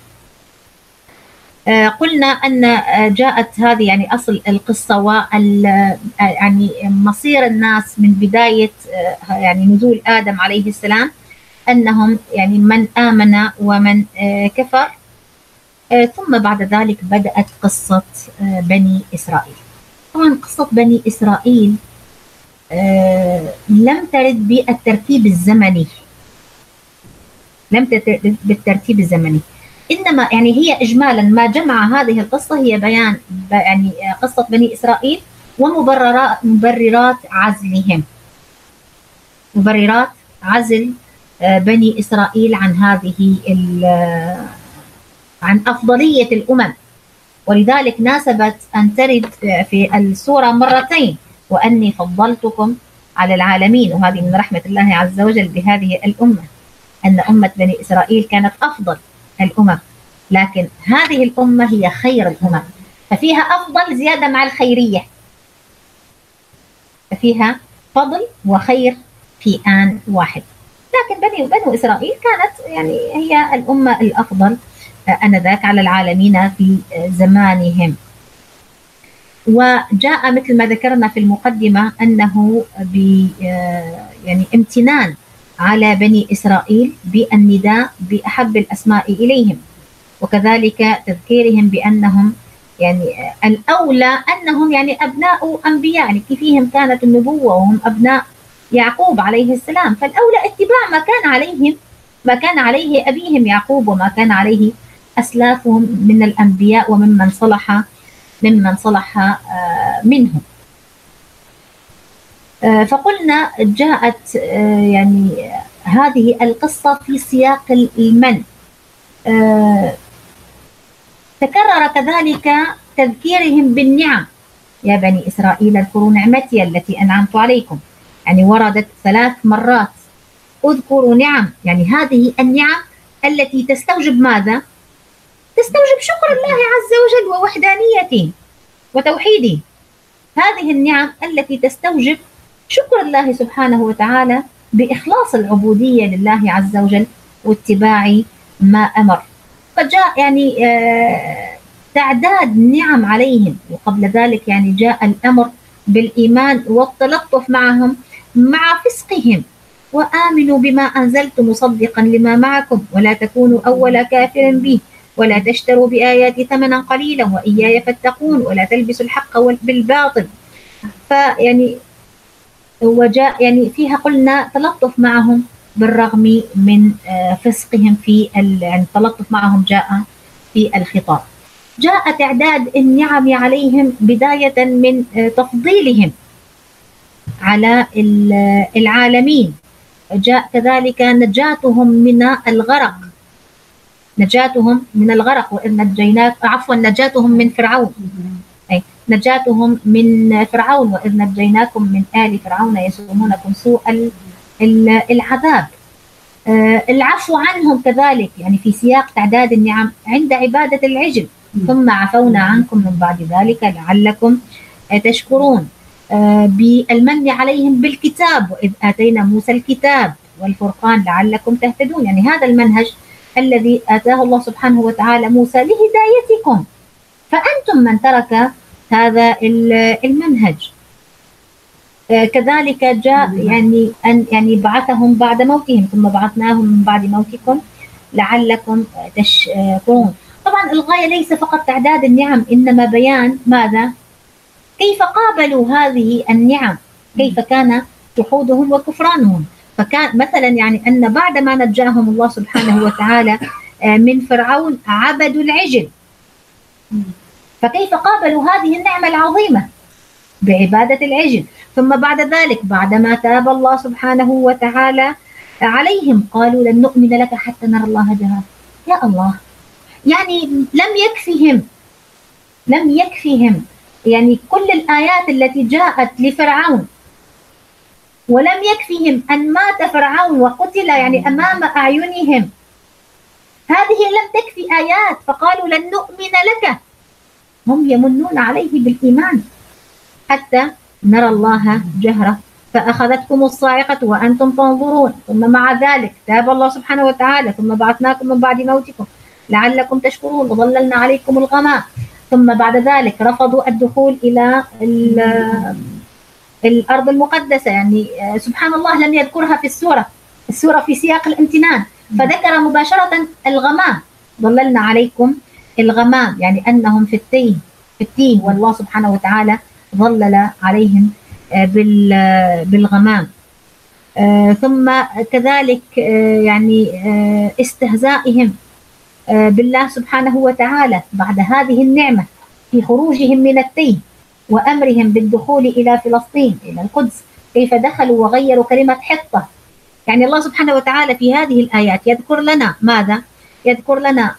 A: قلنا أن جاءت هذه يعني أصل القصة يعني مصير الناس من بداية يعني نزول آدم عليه السلام، أنهم يعني من آمن ومن كفر. ثم بعد ذلك بدأت قصة بني إسرائيل. طبعا قصة بني إسرائيل لم ترد بالترتيب الزمني، بالترتيب الزمني، إنما يعني هي إجمالا ما جمع هذه القصة هي بيان يعني قصة بني إسرائيل ومبررات عزلهم، مبررات عزل بني إسرائيل عن هذه عن أفضلية الأمم. ولذلك ناسبت أن ترد في السورة مرتين، وأني فضلتكم على العالمين. وهذه من رحمة الله عز وجل بهذه الأمة، أن أمة بني إسرائيل كانت أفضل الأمم، لكن هذه الأمة هي خير الأمم، ففيها أفضل زيادة مع الخيرية، ففيها فضل وخير في آن واحد. لكن بنو إسرائيل كانت يعني هي الأمة الأفضل آنذاك على العالمين في زمانهم. وجاء مثل ما ذكرنا في المقدمة أنه يعني امتنان على بني إسرائيل بالنداء بأحب الأسماء إليهم، وكذلك تذكيرهم بأنهم يعني الأولى أنهم يعني أبناء أنبياء، يعني فيهم كانت النبوة وهم أبناء يعقوب عليه السلام، فالأولى اتباع ما كان عليه أبيهم يعقوب وما كان عليه أسلافهم من الأنبياء وممن صلح منهم. فقلنا جاءت يعني هذه القصة في سياق المن. تكرر كذلك تذكيرهم بالنعم. يا بني إسرائيل اذكروا نعمتي التي أنعمت عليكم، يعني وردت 3 مرات. اذكروا نعم، يعني هذه النعم التي تستوجب ماذا؟ تستوجب شكر الله عز وجل ووحدانيته وتوحيده. هذه النعم التي تستوجب شكر الله سبحانه وتعالى بإخلاص العبودية لله عز وجل واتباع ما أمر. فجاء يعني تعداد نعم عليهم، وقبل ذلك يعني جاء الأمر بالإيمان والتلطف معهم مع فسقهم. وآمنوا بما أنزلت مصدقا لما معكم ولا تكونوا أول كافر به ولا تشتروا بآياتي ثمنا قليلا وإياي فاتقون ولا تلبسوا الحق بالباطل. فيعني وجاء يعني فيها قلنا تلطف معهم بالرغم من فسقهم في يعني التلطف معهم جاء في الخطاب. جاء تعداد النعم عليهم بداية من تفضيلهم على العالمين. جاء كذلك نجاتهم من الغرق، نجاتهم من الغرق وإذ نجيناك عفوا نجاتهم من فرعون، أي نجاتهم من فرعون وإذ نجيناكم من آل فرعون يسومونكم سوء العذاب. العفو عنهم كذلك يعني في سياق تعداد النعم عند عبادة العجل، ثم عفونا عنكم من بعد ذلك لعلكم تشكرون. بالمن عليهم بالكتاب وإذ آتينا موسى الكتاب والفرقان لعلكم تهتدون. يعني هذا المنهج الذي آتاه الله سبحانه وتعالى موسى لهدايتكم، فأنتم من ترك هذا المنهج. كذلك جاء يعني أن يعني بعثهم بعد موتهم ثم بعثناهم من بعد موتكم لعلكم تشكرون. طبعا الغاية ليس فقط تعداد النعم إنما بيان ماذا؟ كيف قابلوا هذه النعم، كيف كان جحودهم وكفرانهم. فكان مثلا يعني أن بعد ما نجاهم الله سبحانه وتعالى من فرعون عبدوا العجل، فكيف قابلوا هذه النعمة العظيمة؟ بعبادة العجل. ثم بعد ذلك بعدما تاب الله سبحانه وتعالى عليهم قالوا لن نؤمن لك حتى نرى الله جهرا. يا الله، يعني لم يكفهم يعني كل الآيات التي جاءت لفرعون، ولم يكفهم أن مات فرعون وقتل يعني أمام أعينهم. هذه لم تكفي آيات فقالوا لن نؤمن لك، هم يمنون عليه بالإيمان حتى نرى الله جهرة فأخذتكم الصاعقة وأنتم تنظرون. ثم مع ذلك تاب الله سبحانه وتعالى ثم بعثناكم من بعد موتكم لعلكم تشكرون وظللنا عليكم الغمام. ثم بعد ذلك رفضوا الدخول إلى الأرض المقدسة، يعني سبحان الله لم يذكرها في السورة في سياق الامتنان، فذكر مباشرة الغمام، ظللنا عليكم الغمام، يعني أنهم في التيه والله سبحانه وتعالى ظلل عليهم بالغمام. ثم كذلك يعني استهزائهم بالله سبحانه وتعالى بعد هذه النعمة في خروجهم من التيه وأمرهم بالدخول إلى فلسطين إلى القدس، كيف دخلوا وغيروا كلمة حطة. يعني الله سبحانه وتعالى في هذه الآيات يذكر لنا ماذا؟ يذكر لنا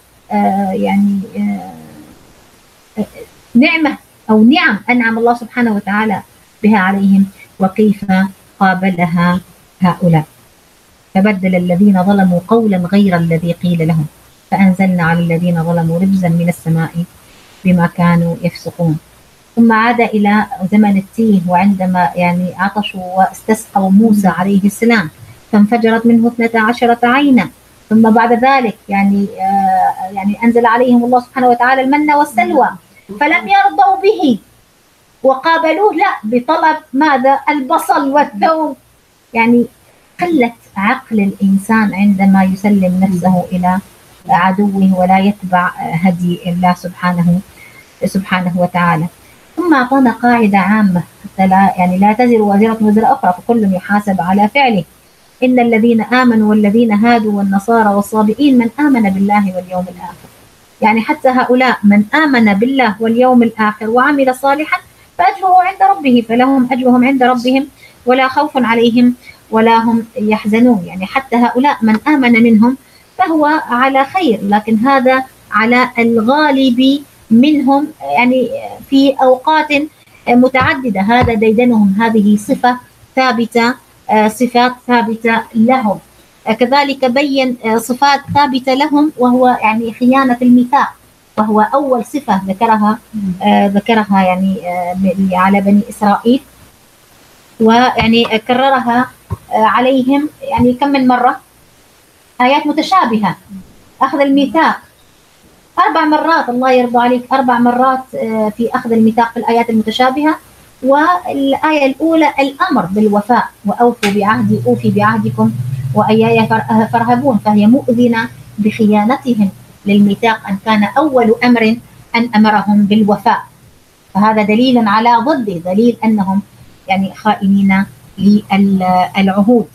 A: نعمة أو نعم أنعم الله سبحانه وتعالى بها عليهم وكيف قابلها هؤلاء. فبدل الذين ظلموا قولا غير الذي قيل لهم فأنزلنا على الذين ظلموا رجزا من السماء بما كانوا يفسقون. ثم عاد إلى زمن التيه وعندما يعني عطشوا واستسقوا موسى عليه السلام فانفجرت منه 12 عينا. ثم بعد ذلك يعني أنزل عليهم الله سبحانه وتعالى المن والسلوى فلم يرضوا به وقابلوه لا بطلب ماذا؟ البصل والثوم. يعني قلة عقل الإنسان عندما يسلم نفسه إلى عدوه ولا يتبع هدي الله سبحانه وتعالى. ثم أعطانا قاعدة عامة حتى لا تزر وازرة وزر أخرى فكل يحاسب على فعله. إن الذين آمنوا والذين هادوا والنصارى والصابئين من آمن بالله واليوم الآخر. يعني حتى هؤلاء من آمن بالله واليوم الآخر وعمل صالحا فأجره عند ربه فلهم أجرهم عند ربهم ولا خوف عليهم ولا هم يحزنون. يعني حتى هؤلاء من آمن منهم فهو على خير، لكن هذا على الغالب منهم يعني في أوقات متعددة. هذا ديدنهم، هذه صفة ثابتة، صفات ثابتة لهم. كذلك بين صفات ثابتة لهم وهو يعني خيانة الميثاق، وهو أول صفة ذكرها يعني على بني إسرائيل، ويعني كررها عليهم يعني كم من مرة، آيات متشابهة. أخذ الميثاق 4 مرات، الله يرضى عليك، 4 مرات في أخذ الميثاق في الآيات المتشابهة، والآية الأولى الأمر بالوفاء، وأوفوا بعهدي أوفي بعهدكم وإياي فارهبون، فهي مؤذنة بخيانتهم للميثاق، أن كان أول أمر أن أمرهم بالوفاء، فهذا دليل على ضده، دليل أنهم يعني خائنين للعهود.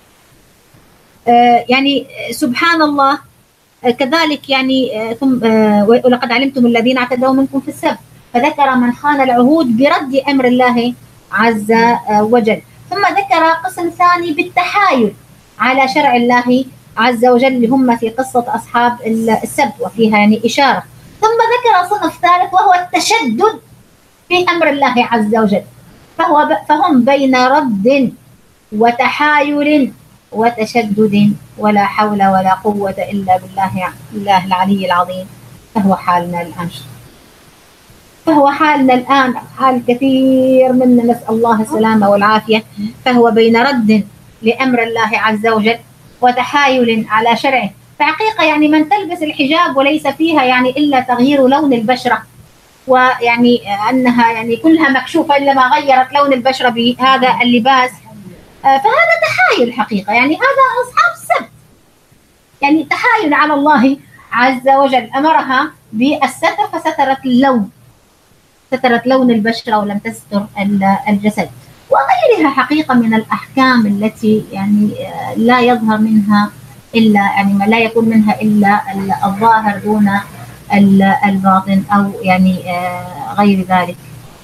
A: يعني سبحان الله. كذلك يعني ثم ولقد علمتم الذين اعتدوا منكم في السبت، فذكر من خان العهود برد أمر الله عز وجل. ثم ذكر قسم ثاني بالتحايل على شرع الله عز وجل، اللي هم في قصة أصحاب السبت وفيها يعني إشارة. ثم ذكر صنف ثالث وهو التشدد في أمر الله عز وجل، فهم بين رد وتحايل وتشدد، ولا حول ولا قوة إلا بالله العلي العظيم. فهو حالنا الآن حال كثير منا، نسأل الله السلامة والعافية. فهو بين رد لأمر الله عز وجل وتحايل على شرعه. فحقيقة يعني من تلبس الحجاب وليس فيها يعني إلا تغيير لون البشرة، ويعني أنها يعني كلها مكشوفة إلا ما غيرت لون البشرة بهذا اللباس، فهذا تحايل حقيقة. يعني هذا أصحاب السبت يعني تحايل على الله عز وجل، أمرها بالستر فسترت اللون، سترت لون البشرة ولم تستر الجسد، وغيرها حقيقة من الأحكام التي يعني لا يظهر منها إلا يعني ما لا يكون منها إلا الظاهر دون الباطن، أو يعني غير ذلك.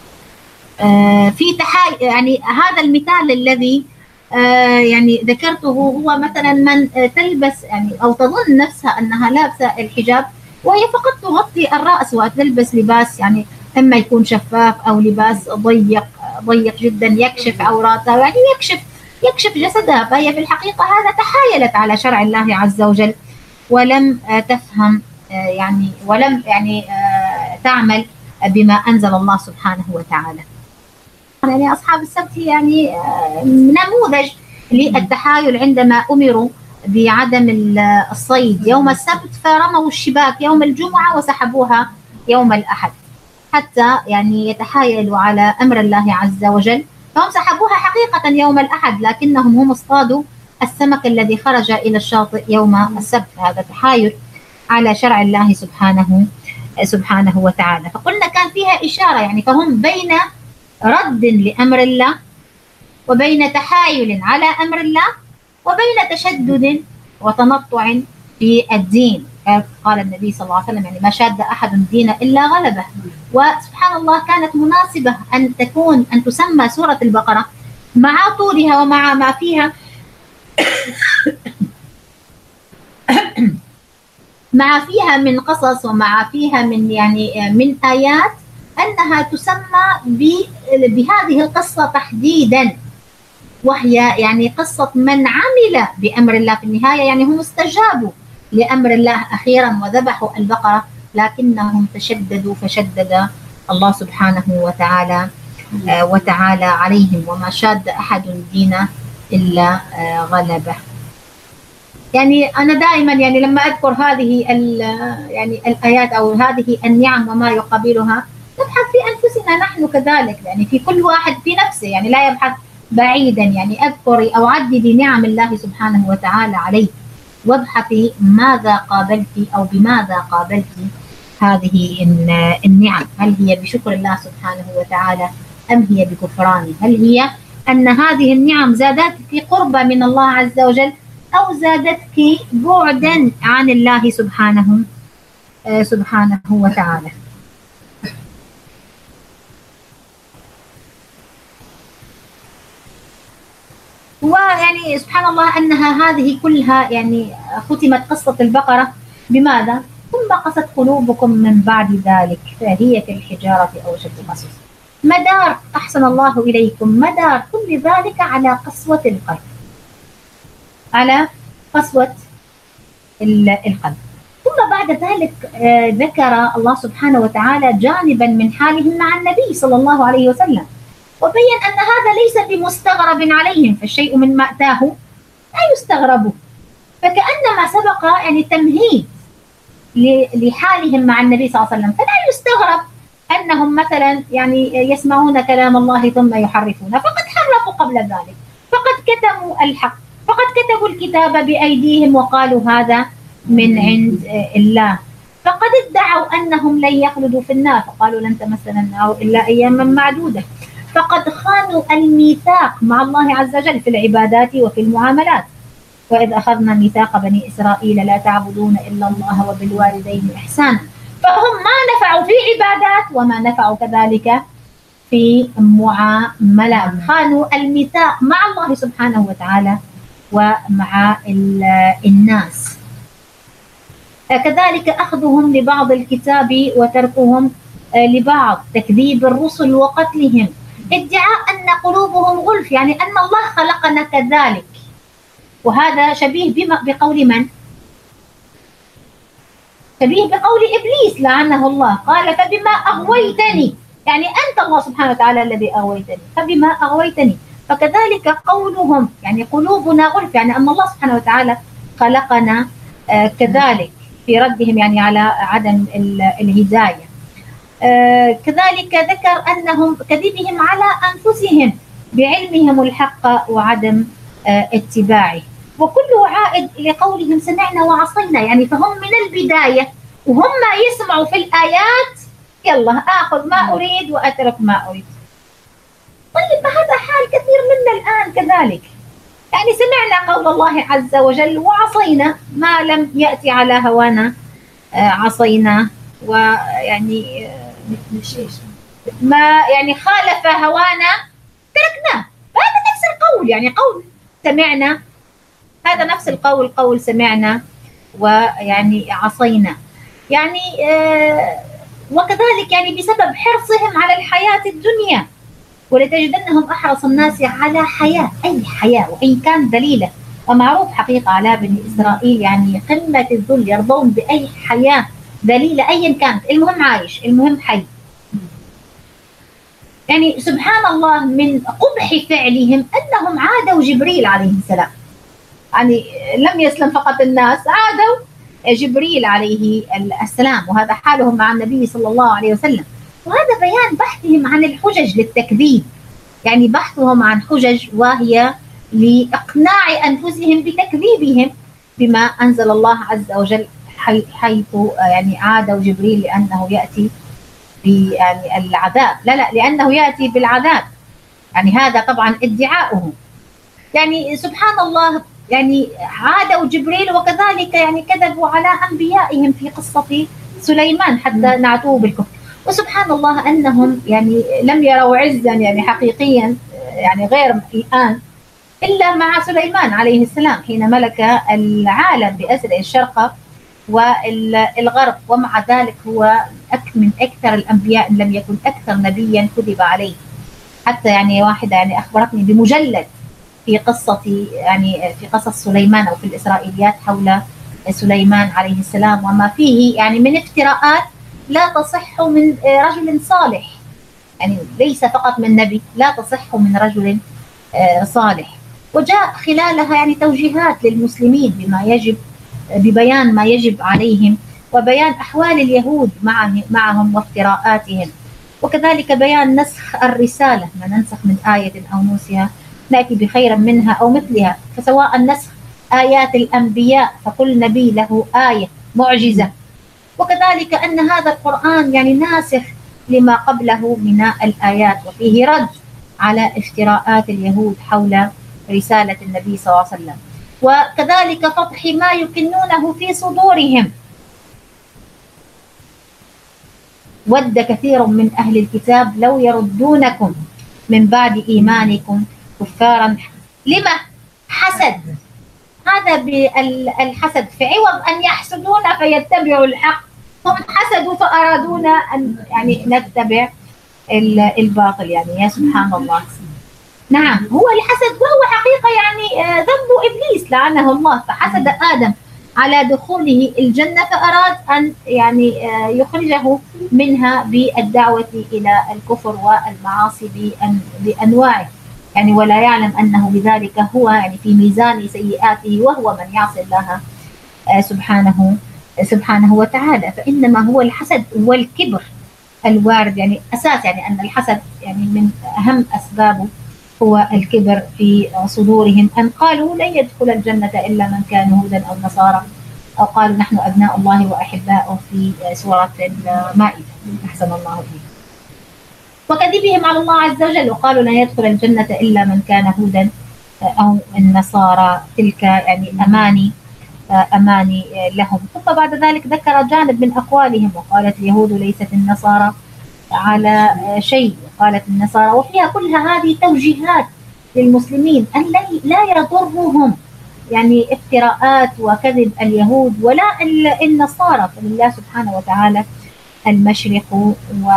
A: في يعني هذا المثال الذي يعني ذكرته هو مثلا من تلبس يعني أو تظن نفسها أنها لابسة الحجاب وهي فقط تغطي الرأس، وتلبس لباس يعني إما يكون شفاف أو لباس ضيق جدا يكشف عوراتها، يعني يكشف جسدها، فهي في الحقيقة هذا تحايلت على شرع الله عز وجل، ولم تفهم يعني ولم يعني تعمل بما أنزل الله سبحانه وتعالى. يعني أصحاب السبت يعني نموذج للتحايل، عندما أمروا بعدم الصيد يوم السبت فرموا الشباك يوم الجمعة وسحبوها يوم الأحد، حتى يعني يتحايلوا على أمر الله عز وجل، فهم سحبوها حقيقة يوم الأحد، لكنهم هم اصطادوا السمك الذي خرج إلى الشاطئ يوم السبت. هذا تحايل على شرع الله سبحانه وتعالى. فقلنا كان فيها إشارة، يعني فهم بين رد لأمر الله، وبين تحايل على أمر الله، وبين تشدد وتنطع في الدين. قال النبي صلى الله عليه وسلم يعني ما شاد أحد الدين إلا غلبه. وسبحان الله كانت مناسبة أن تسمى سورة البقرة مع طولها ومع ما فيها مع فيها من قصص ومع فيها من يعني من آيات، أنها تسمى بهذه القصة تحديدا، وهي يعني قصة من عمل بأمر الله في النهاية. يعني هم استجابوا لأمر الله أخيرا وذبحوا البقرة، لكنهم تشددوا فشدد الله سبحانه وتعالى عليهم، وما شاد أحد الدين إلا غلبه. يعني أنا دائما يعني لما أذكر هذه يعني الآيات أو هذه النعم وما يقابلها، نبحث في أنفسنا نحن كذلك، يعني في كل واحد في نفسه، يعني لا يبحث بعيدا. يعني أذكري أو عددي نعم الله سبحانه وتعالى عليك، وابحثي ماذا قابلت أو بماذا قابلت هذه النعم. هل هي بشكر الله سبحانه وتعالى أم هي بكفرانه؟ هل هي أن هذه النعم زادتك قربا من الله عز وجل، أو زادتك بعدا عن الله سبحانه وتعالى؟ ويعني سبحان الله أنها هذه كلها يعني ختمت قصة البقرة بماذا؟ ثم قست قلوبكم من بعد ذلك فهي كالحجارة أو أشد قسوة. مدار أحسن الله إليكم، مدار كل ذلك على قسوة القلب، على قسوة القلب. ثم بعد ذلك ذكر الله سبحانه وتعالى جانبا من حالهم مع النبي صلى الله عليه وسلم، وبين أن هذا ليس بمستغرب عليهم، فالشيء من ما أتاه لا يستغرب، فكأنما سبق يعني تمهيد لحالهم مع النبي صلى الله عليه وسلم، فلا يستغرب أنهم مثلا يعني يسمعون كلام الله ثم يحرفونه، فقد حرفوا قبل ذلك، فقد كتموا الحق، فقد كتبوا الكتاب بأيديهم وقالوا هذا من عند الله، فقد ادعوا أنهم لن يخلدوا في النار، فقالوا لن تمسنا النار إلا أياما معدودة، فقد خانوا الميثاق مع الله عز وجل في العبادات وفي المعاملات. وإذ أخذنا ميثاق بني إسرائيل لا تعبدون إلا الله وبالوالدين إحسانا، فهم ما نفعوا في عبادات وما نفعوا كذلك في معاملات، خانوا الميثاق مع الله سبحانه وتعالى ومع الناس. كذلك أخذهم لبعض الكتاب وتركهم لبعض، تكذيب الرسل وقتلهم، ادعاء أن قلوبهم غلف، يعني أن الله خلقنا كذلك، وهذا شبيه بقول من؟ شبيه بقول إبليس لعنه الله، قال فبما أغويتني، يعني أنت الله سبحانه وتعالى الذي أغويتني، فبما أغويتني. فكذلك قولهم يعني قلوبنا غلف، يعني أن الله سبحانه وتعالى خلقنا كذلك، في ردهم يعني على عدم الهداية. كذلك ذكر أنهم كذبهم على أنفسهم بعلمهم الحق وعدم اتباعه، وكله عائد لقولهم سمعنا وعصينا، يعني فهم من البداية وهم يسمعوا في الآيات يلا آخذ ما أريد وأترك ما أريد. طيب هذا حال كثير منا الآن كذلك، يعني سمعنا قول الله عز وجل وعصينا، ما لم يأتي على هوانا عصينا، ويعني ما يعني خالف هوانا تركناه. فهذا نفس القول، يعني قول سمعنا، هذا نفس القول، قول سمعنا ويعني عصينا، يعني وكذلك يعني بسبب حرصهم على الحياة الدنيا، ولتجدنهم أحرص الناس على حياة، أي حياة وإن كان ذليلة، ومعروف حقيقة على بني إسرائيل يعني قمة الذل، يرضون بأي حياة ذليلة أيا كانت، المهم عايش، المهم حي. يعني سبحان الله من قبح فعلهم أنهم عادوا جبريل عليه السلام، يعني لم يسلم فقط الناس، عادوا جبريل عليه السلام، وهذا حالهم مع النبي صلى الله عليه وسلم. وهذا بيان بحثهم عن الحجج للتكذيب، يعني بحثهم عن حجج وهي لإقناع أنفسهم بتكذيبهم بما أنزل الله عز وجل، حيث يعني عادوا جبريل لأنه يأتي يعني العذاب، لا لأنه يأتي بالعذاب، يعني هذا طبعا ادعاؤه. يعني سبحان الله يعني عادوا جبريل، وكذلك يعني كذبوا على أنبيائهم في قصة سليمان حتى نعتوه بالكفر. وسبحان الله أنهم يعني لم يروا عزا يعني حقيقيا يعني غير الآن إلا مع سليمان عليه السلام حين ملك العالم بأسره الشرق والغرب، ومع ذلك هو من أكثر الأنبياء، إن لم يكن أكثر نبيا كذب عليه. حتى يعني واحدة يعني أخبرتني بمجلد في قصة يعني في قصص سليمان أو في الإسرائيليات حول سليمان عليه السلام، وما فيه يعني من افتراءات لا تصح من رجل صالح، يعني ليس فقط من نبي، لا تصح من رجل صالح. وجاء خلالها يعني توجيهات للمسلمين بما يجب، ببيان ما يجب عليهم، وبيان أحوال اليهود معهم وافتراءاتهم، وكذلك بيان نسخ الرسالة، ما ننسخ من آية أو ننسها نأتي بخيرا منها أو مثلها، فسواء نسخ آيات الأنبياء فكل نبي له آية معجزة، وكذلك أن هذا القرآن يعني ناسخ لما قبله من الآيات، وفيه رد على افتراءات اليهود حول رسالة النبي صلى الله عليه وسلم، وكذلك فضح ما يكنونه في صدورهم. ود كثير من أهل الكتاب لو يردونكم من بعد إيمانكم كفارا، لما؟ حسد، هذا بالحسد، في عوض أن يحسدون فيتبعوا الحق، هم حسدوا فأرادونا أن يعني نتبع الباطل، يعني يا سبحان الله. نعم هو الحسد، وهو حقيقة يعني ذنب إبليس لعنه الله، فحسد آدم على دخوله الجنة، فأراد أن يعني يخرجه منها بالدعوة إلى الكفر والمعاصي بأنواعه، يعني ولا يعلم أنه بذلك هو يعني في ميزان سيئاته، وهو من يعصي الله سبحانه وتعالى. فإنما هو الحسد والكبر، الوارد يعني أساس، يعني أن الحسد يعني من أهم أسبابه هو الكبر في صدورهم، أن قالوا لن يدخل الجنة إلا من كان هودا أو نصارى، أو قالوا نحن أبناء الله وأحباؤه في سورة المائدة. أحسن الله إليك. وكذبهم على الله عز وجل، وقالوا لن يدخل الجنة إلا من كان هودا أو النصارى. تلك يعني أماني لهم. ثم بعد ذلك ذكر جانب من أقوالهم، وقالت اليهود ليست النصارى على شيء، قالت النصارى، وفيها كلها هذه توجيهات للمسلمين أن لا يضرهم يعني افتراءات وكذب اليهود ولا النصارى، فلله سبحانه وتعالى المشرق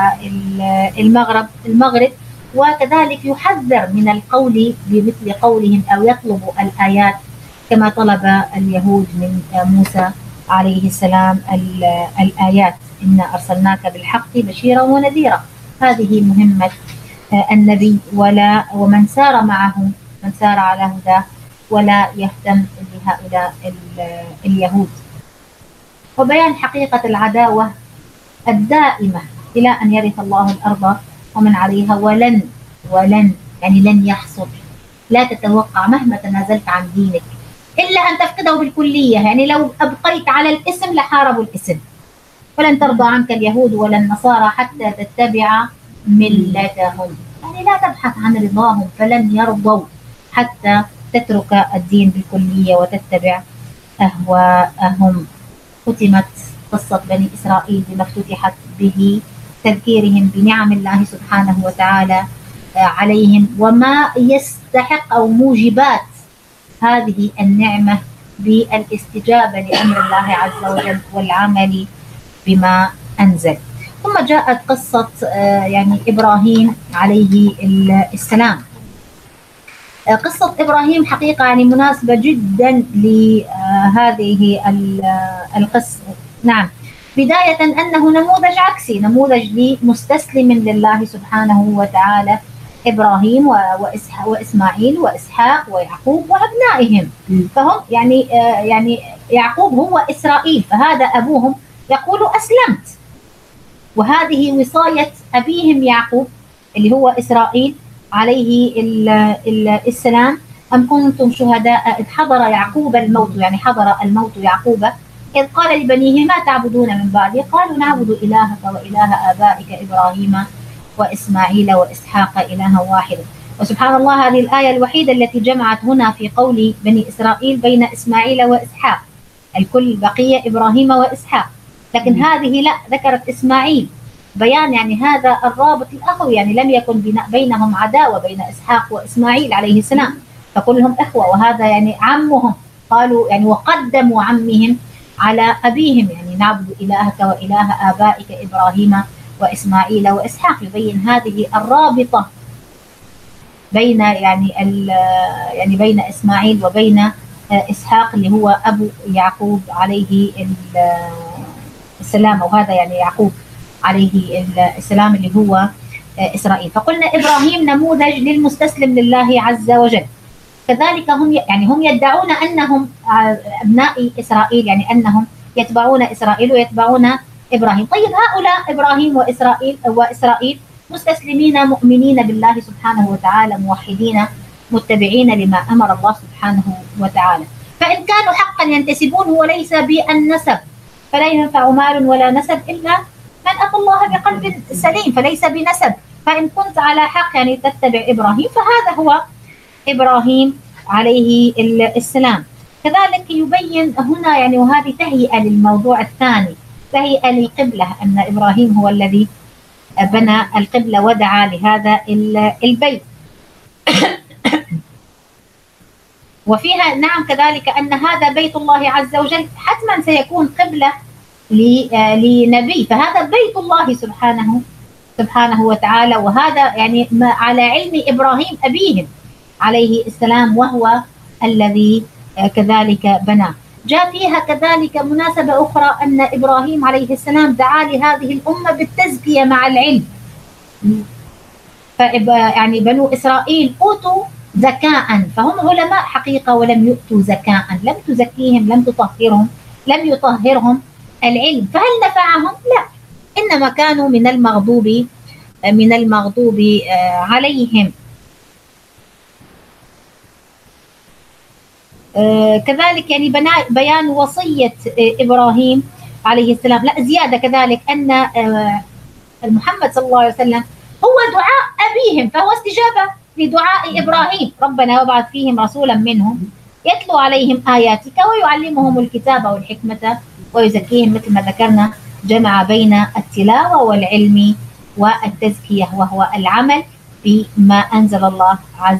A: والمغرب. وكذلك يحذر من القول بمثل قولهم أو يطلب الآيات كما طلب اليهود من موسى عليه السلام الآيات. إنا أرسلناك بالحق بشيرا ونذيرا. هذه مهمة النبي ومن سار معه، من سار على هداه ولا يهتم بهؤلاء اليهود. وبيان حقيقة العداوة الدائمة إلى أن يرث الله الأرض ومن عليها، ولن يعني لن يحصل. لا تتوقع مهما تنازلت عن دينك إلا أن تفقده بالكلية. يعني لو أبقيت على الاسم لحاربوا الاسم. ولن ترضى عنك اليهود ولا النصارى حتى تتبع ملتهم، يعني لا تبحث عن رضاهم، فلن يرضوا حتى تترك الدين بالكلية وتتبع أهواءهم. ختمت قصة بني إسرائيل بما افتتحت به، تذكيرهم بنعم الله سبحانه وتعالى عليهم وما يستحق أو موجبات هذه النعمة بالاستجابة لأمر الله عز وجل والعمل بما أنزل. ثم جاءت قصة يعني إبراهيم عليه السلام. قصة إبراهيم حقيقة يعني مناسبة جدا لهذه القصة. نعم، بداية أنه نموذج عكسي، نموذج لمستسلم لله سبحانه وتعالى، إبراهيم وإسماعيل وإسحاق ويعقوب وأبنائهم. فهم يعني يعقوب هو إسرائيل، فهذا أبوهم يقول أسلمت، وهذه وصاية أبيهم يعقوب اللي هو إسرائيل عليه السلام. أم كنتم شهداء إذ حضر يعقوب الموت، يعني حضر الموت يعقوب إذ قال لبنيه ما تعبدون من بعدي قالوا نعبد إلهك وإله آبائك إبراهيم وإسماعيل وإسحاق إلها واحدا. وسبحان الله هذه الآية الوحيدة التي جمعت هنا في قول بني إسرائيل بين إسماعيل وإسحاق، الكل بقية إبراهيم وإسحاق، لكن هذه لا، ذكرت إسماعيل، بيان يعني هذا الرابط الأخوي، يعني لم يكن بينهم عداوة بين إسحاق وإسماعيل عليه السلام، فكلهم إخوة، وهذا يعني عمهم، قالوا يعني وقدموا عمهم على أبيهم، يعني نعبد إلهك وإله آبائك إبراهيم وإسماعيل وإسحاق، يبين هذه الرابطة بين يعني بين إسماعيل وبين إسحاق اللي هو أبو يعقوب عليه السلام، وهذا يعني يعقوب عليه السلام اللي هو إسرائيل. فقلنا إبراهيم نموذج للمستسلم لله عز وجل. كذلك هم يدعون أنهم أبناء إسرائيل، يعني أنهم يتبعون إسرائيل ويتبعون إبراهيم. طيب هؤلاء إبراهيم وإسرائيل مستسلمين مؤمنين بالله سبحانه وتعالى، موحدين متبعين لما أمر الله سبحانه وتعالى، فإن كانوا حقا ينتسبون وليس بالنسب، فلا ينفع مال ولا نسب إلا من أتى الله بقلب سليم، فليس بنسب. فإن كنت على حق يعني تتبع إبراهيم، فهذا هو إبراهيم عليه السلام. كذلك يبين هنا يعني، وهذه تهيئة للموضوع الثاني، تهيئة للقبلة، أن إبراهيم هو الذي بنى القبلة ودعا لهذا البيت. وفيها نعم كذلك أن هذا بيت الله عز وجل حتما سيكون قبلة لنبي، فهذا بيت الله سبحانه وتعالى، وهذا يعني على علم إبراهيم أبيهم عليه السلام، وهو الذي كذلك بنى. جاء فيها كذلك مناسبة أخرى أن إبراهيم عليه السلام دعا لهذه الأمة بالتزكية مع العلم. يعني بنو إسرائيل أوتوا زكاء، فهم علماء حقيقة ولم يؤتوا زكاء، لم تزكيهم، لم تطهرهم، لم يطهرهم العلم، فهل نفعهم؟ لا، إنما كانوا من المغضوب عليهم. كذلك يعني بيان وصية إبراهيم عليه السلام. لا زيادة كذلك أن محمد صلى الله عليه وسلم هو دعاء أبيهم، فهو استجابة لدعاء إبراهيم. ربنا وابعث فيهم رسولا منهم يتلو عليهم آياتك ويعلمهم الكتاب والحكمة ويزكيهم، مثل ما ذكرنا جمع بين التلاوة والعلم والتزكية، وهو العمل بما أنزل الله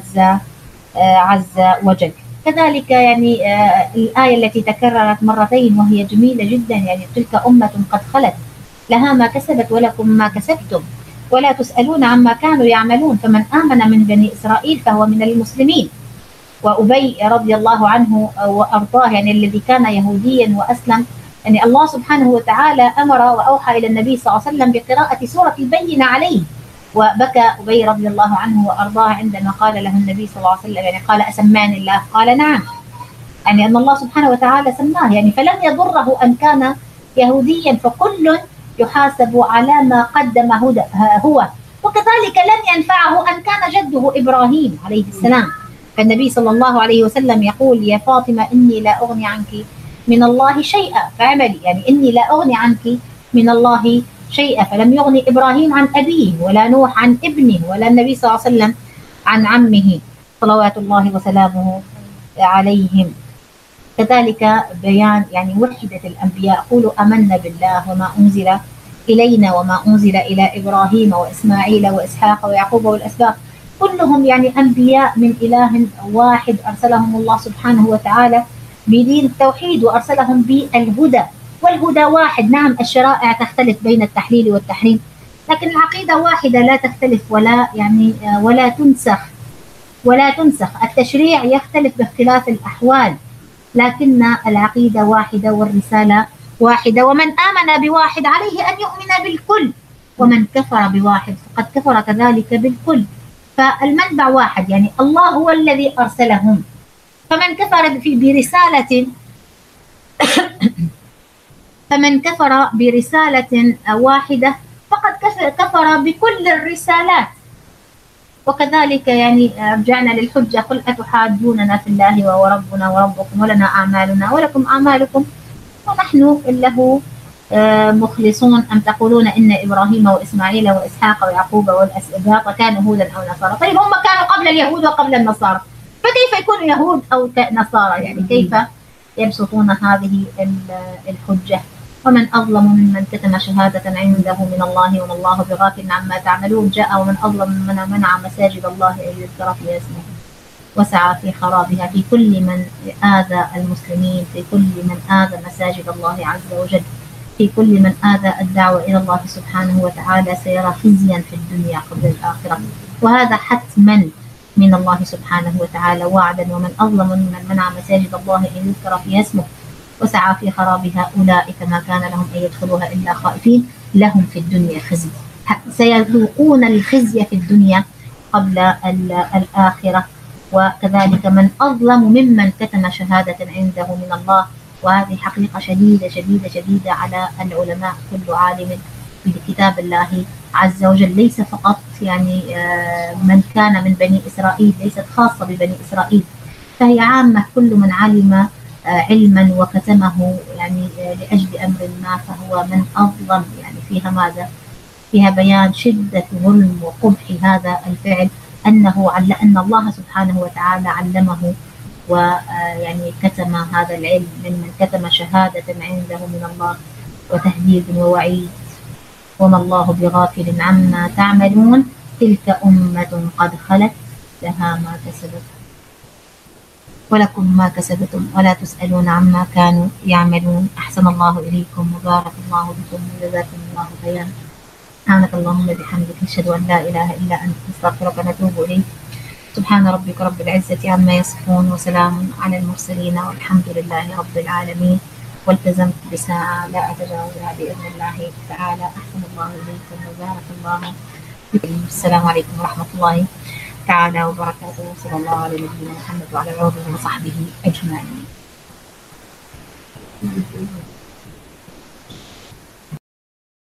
A: عز وجل. كذلك يعني الآية التي تكررت مرتين وهي جميلة جدا، يعني تلك أمة قد خلت لها ما كسبت ولكم ما كسبتم ولا تسألون عما كانوا يعملون، فمن آمن من بني إسرائيل فهو من المسلمين. وأبي رضي الله عنه وأرضاه يعني الذي كان يهوديا وأسلم، يعني الله سبحانه وتعالى أمر وأوحى إلى النبي صلى الله عليه وسلم بقراءة سورة البينة عليه، وبكى أبي رضي الله عنه وأرضاه عندما قال له النبي صلى الله عليه وسلم، يعني قال أسمعني الله؟ قال نعم، يعني أن الله سبحانه وتعالى سماه، يعني فلم يضره أن كان يهوديا، فكل يحاسب على ما قدم هو. وكذلك لم ينفعه أن كان جده إبراهيم عليه السلام، فالنبي صلى الله عليه وسلم يقول يا فاطمة إني لا أغني عنك من الله شيئا فاعملي، يعني إني لا أغني عنك من الله شيئا، فلم يغني إبراهيم عن أبيه ولا نوح عن ابنه ولا النبي صلى الله عليه وسلم عن عمه صلوات الله وسلامه عليهم. كذلك بيان يعني وحدة الأنبياء، قولوا آمنا بالله وما أنزل إلينا وما أنزل إلى إبراهيم وإسماعيل وإسحاق ويعقوب والأسباط، كلهم يعني أنبياء من إله واحد أرسلهم الله سبحانه وتعالى بدين التوحيد وأرسلهم بالهدى، والهدى واحد. نعم الشرائع تختلف بين التحليل والتحريم، لكن العقيدة واحدة لا تختلف ولا يعني ولا تنسخ. التشريع يختلف باختلاف الأحوال، لكن العقيدة واحدة والرسالة واحدة، ومن آمن بواحد عليه أن يؤمن بالكل، ومن كفر بواحد فقد كفر كذلك بالكل. فالمنبع واحد، يعني الله هو الذي أرسلهم، فمن كفر برسالة واحدة فقد كفر بكل الرسالات. وكذلك يعني رجعنا للحجة، قل أتحاجوننا في الله وهو ربنا وربكم ولنا أعمالنا ولكم أعمالكم ونحن له مخلصون، أم تقولون إن إبراهيم وإسماعيل وإسحاق ويعقوب والأسباط كانوا هودا أو نصارى؟ طيب هم كانوا قبل اليهود وقبل النصارى، فكيف يكونوا يهود أو نصارى؟ يعني كيف يبسطون هذه الحجة؟ ومن أظلم ممن كتم شهادة عنده من الله وما الله بغافل عما تعملون. جاء ومن أظلم ممن منع مساجد الله أن يذكر فيها اسمه وسعى في خرابها. في كل من آذى المسلمين، في كل من آذى مساجد الله عز وجل، في كل من آذى الدعوة إلى الله سبحانه وتعالى سيرى خزيا في الدنيا قبل الآخرة، وهذا حتما من الله سبحانه وتعالى وعدا. ومن أظلم ممن منع مساجد الله أن يذكر فيها اسمه وسعى في خرابها أولئك ما كان لهم أن يدخلوها إلا خائفين لهم في الدنيا خزي. سيذوقون الخزي في الدنيا قبل الآخرة. وكذلك من أظلم ممن كتم شهادة عنده من الله، وهذه حقيقة شديدة شديدة شديدة على العلماء. كل عالم بكتاب الله عز وجل، ليس فقط يعني من كان من بني إسرائيل، ليست خاصة ببني إسرائيل، فهي عامة. كل من علم علما وكتمه يعني لأجل أمر ما فهو من أظلم. يعني فيها ماذا؟ فيها بيان شدة ظلم وقبح هذا الفعل، أن الله سبحانه وتعالى علمه ويعني كتم هذا العلم ممن كتم شهادة عنده من الله، وتهديد ووعيد. وما الله بغافل عما تعملون تلك أمة قد خلت لها ما كسبت ولكم ما كسبتم ولا تسألون عما كانوا يعملون. أحسن الله إليكم وبارك الله بكم وجزاكم الله خيرا. سبحانك اللهم بحمدك نشهد أن لا إله إلا أنت نستغفرك ونتوب إليك. سبحان ربك رب العزة عما يصفون وسلام على المرسلين والحمد لله رب العالمين. والتزمت بساعة لا أتجاوزها بإذن الله تعالى. أحسن الله إليكم وبارك الله بكم. السلام عليكم ورحمة الله تعالى وبركاته. صلى الله على نبينا محمد وعلى آله وصحبه أجمعين.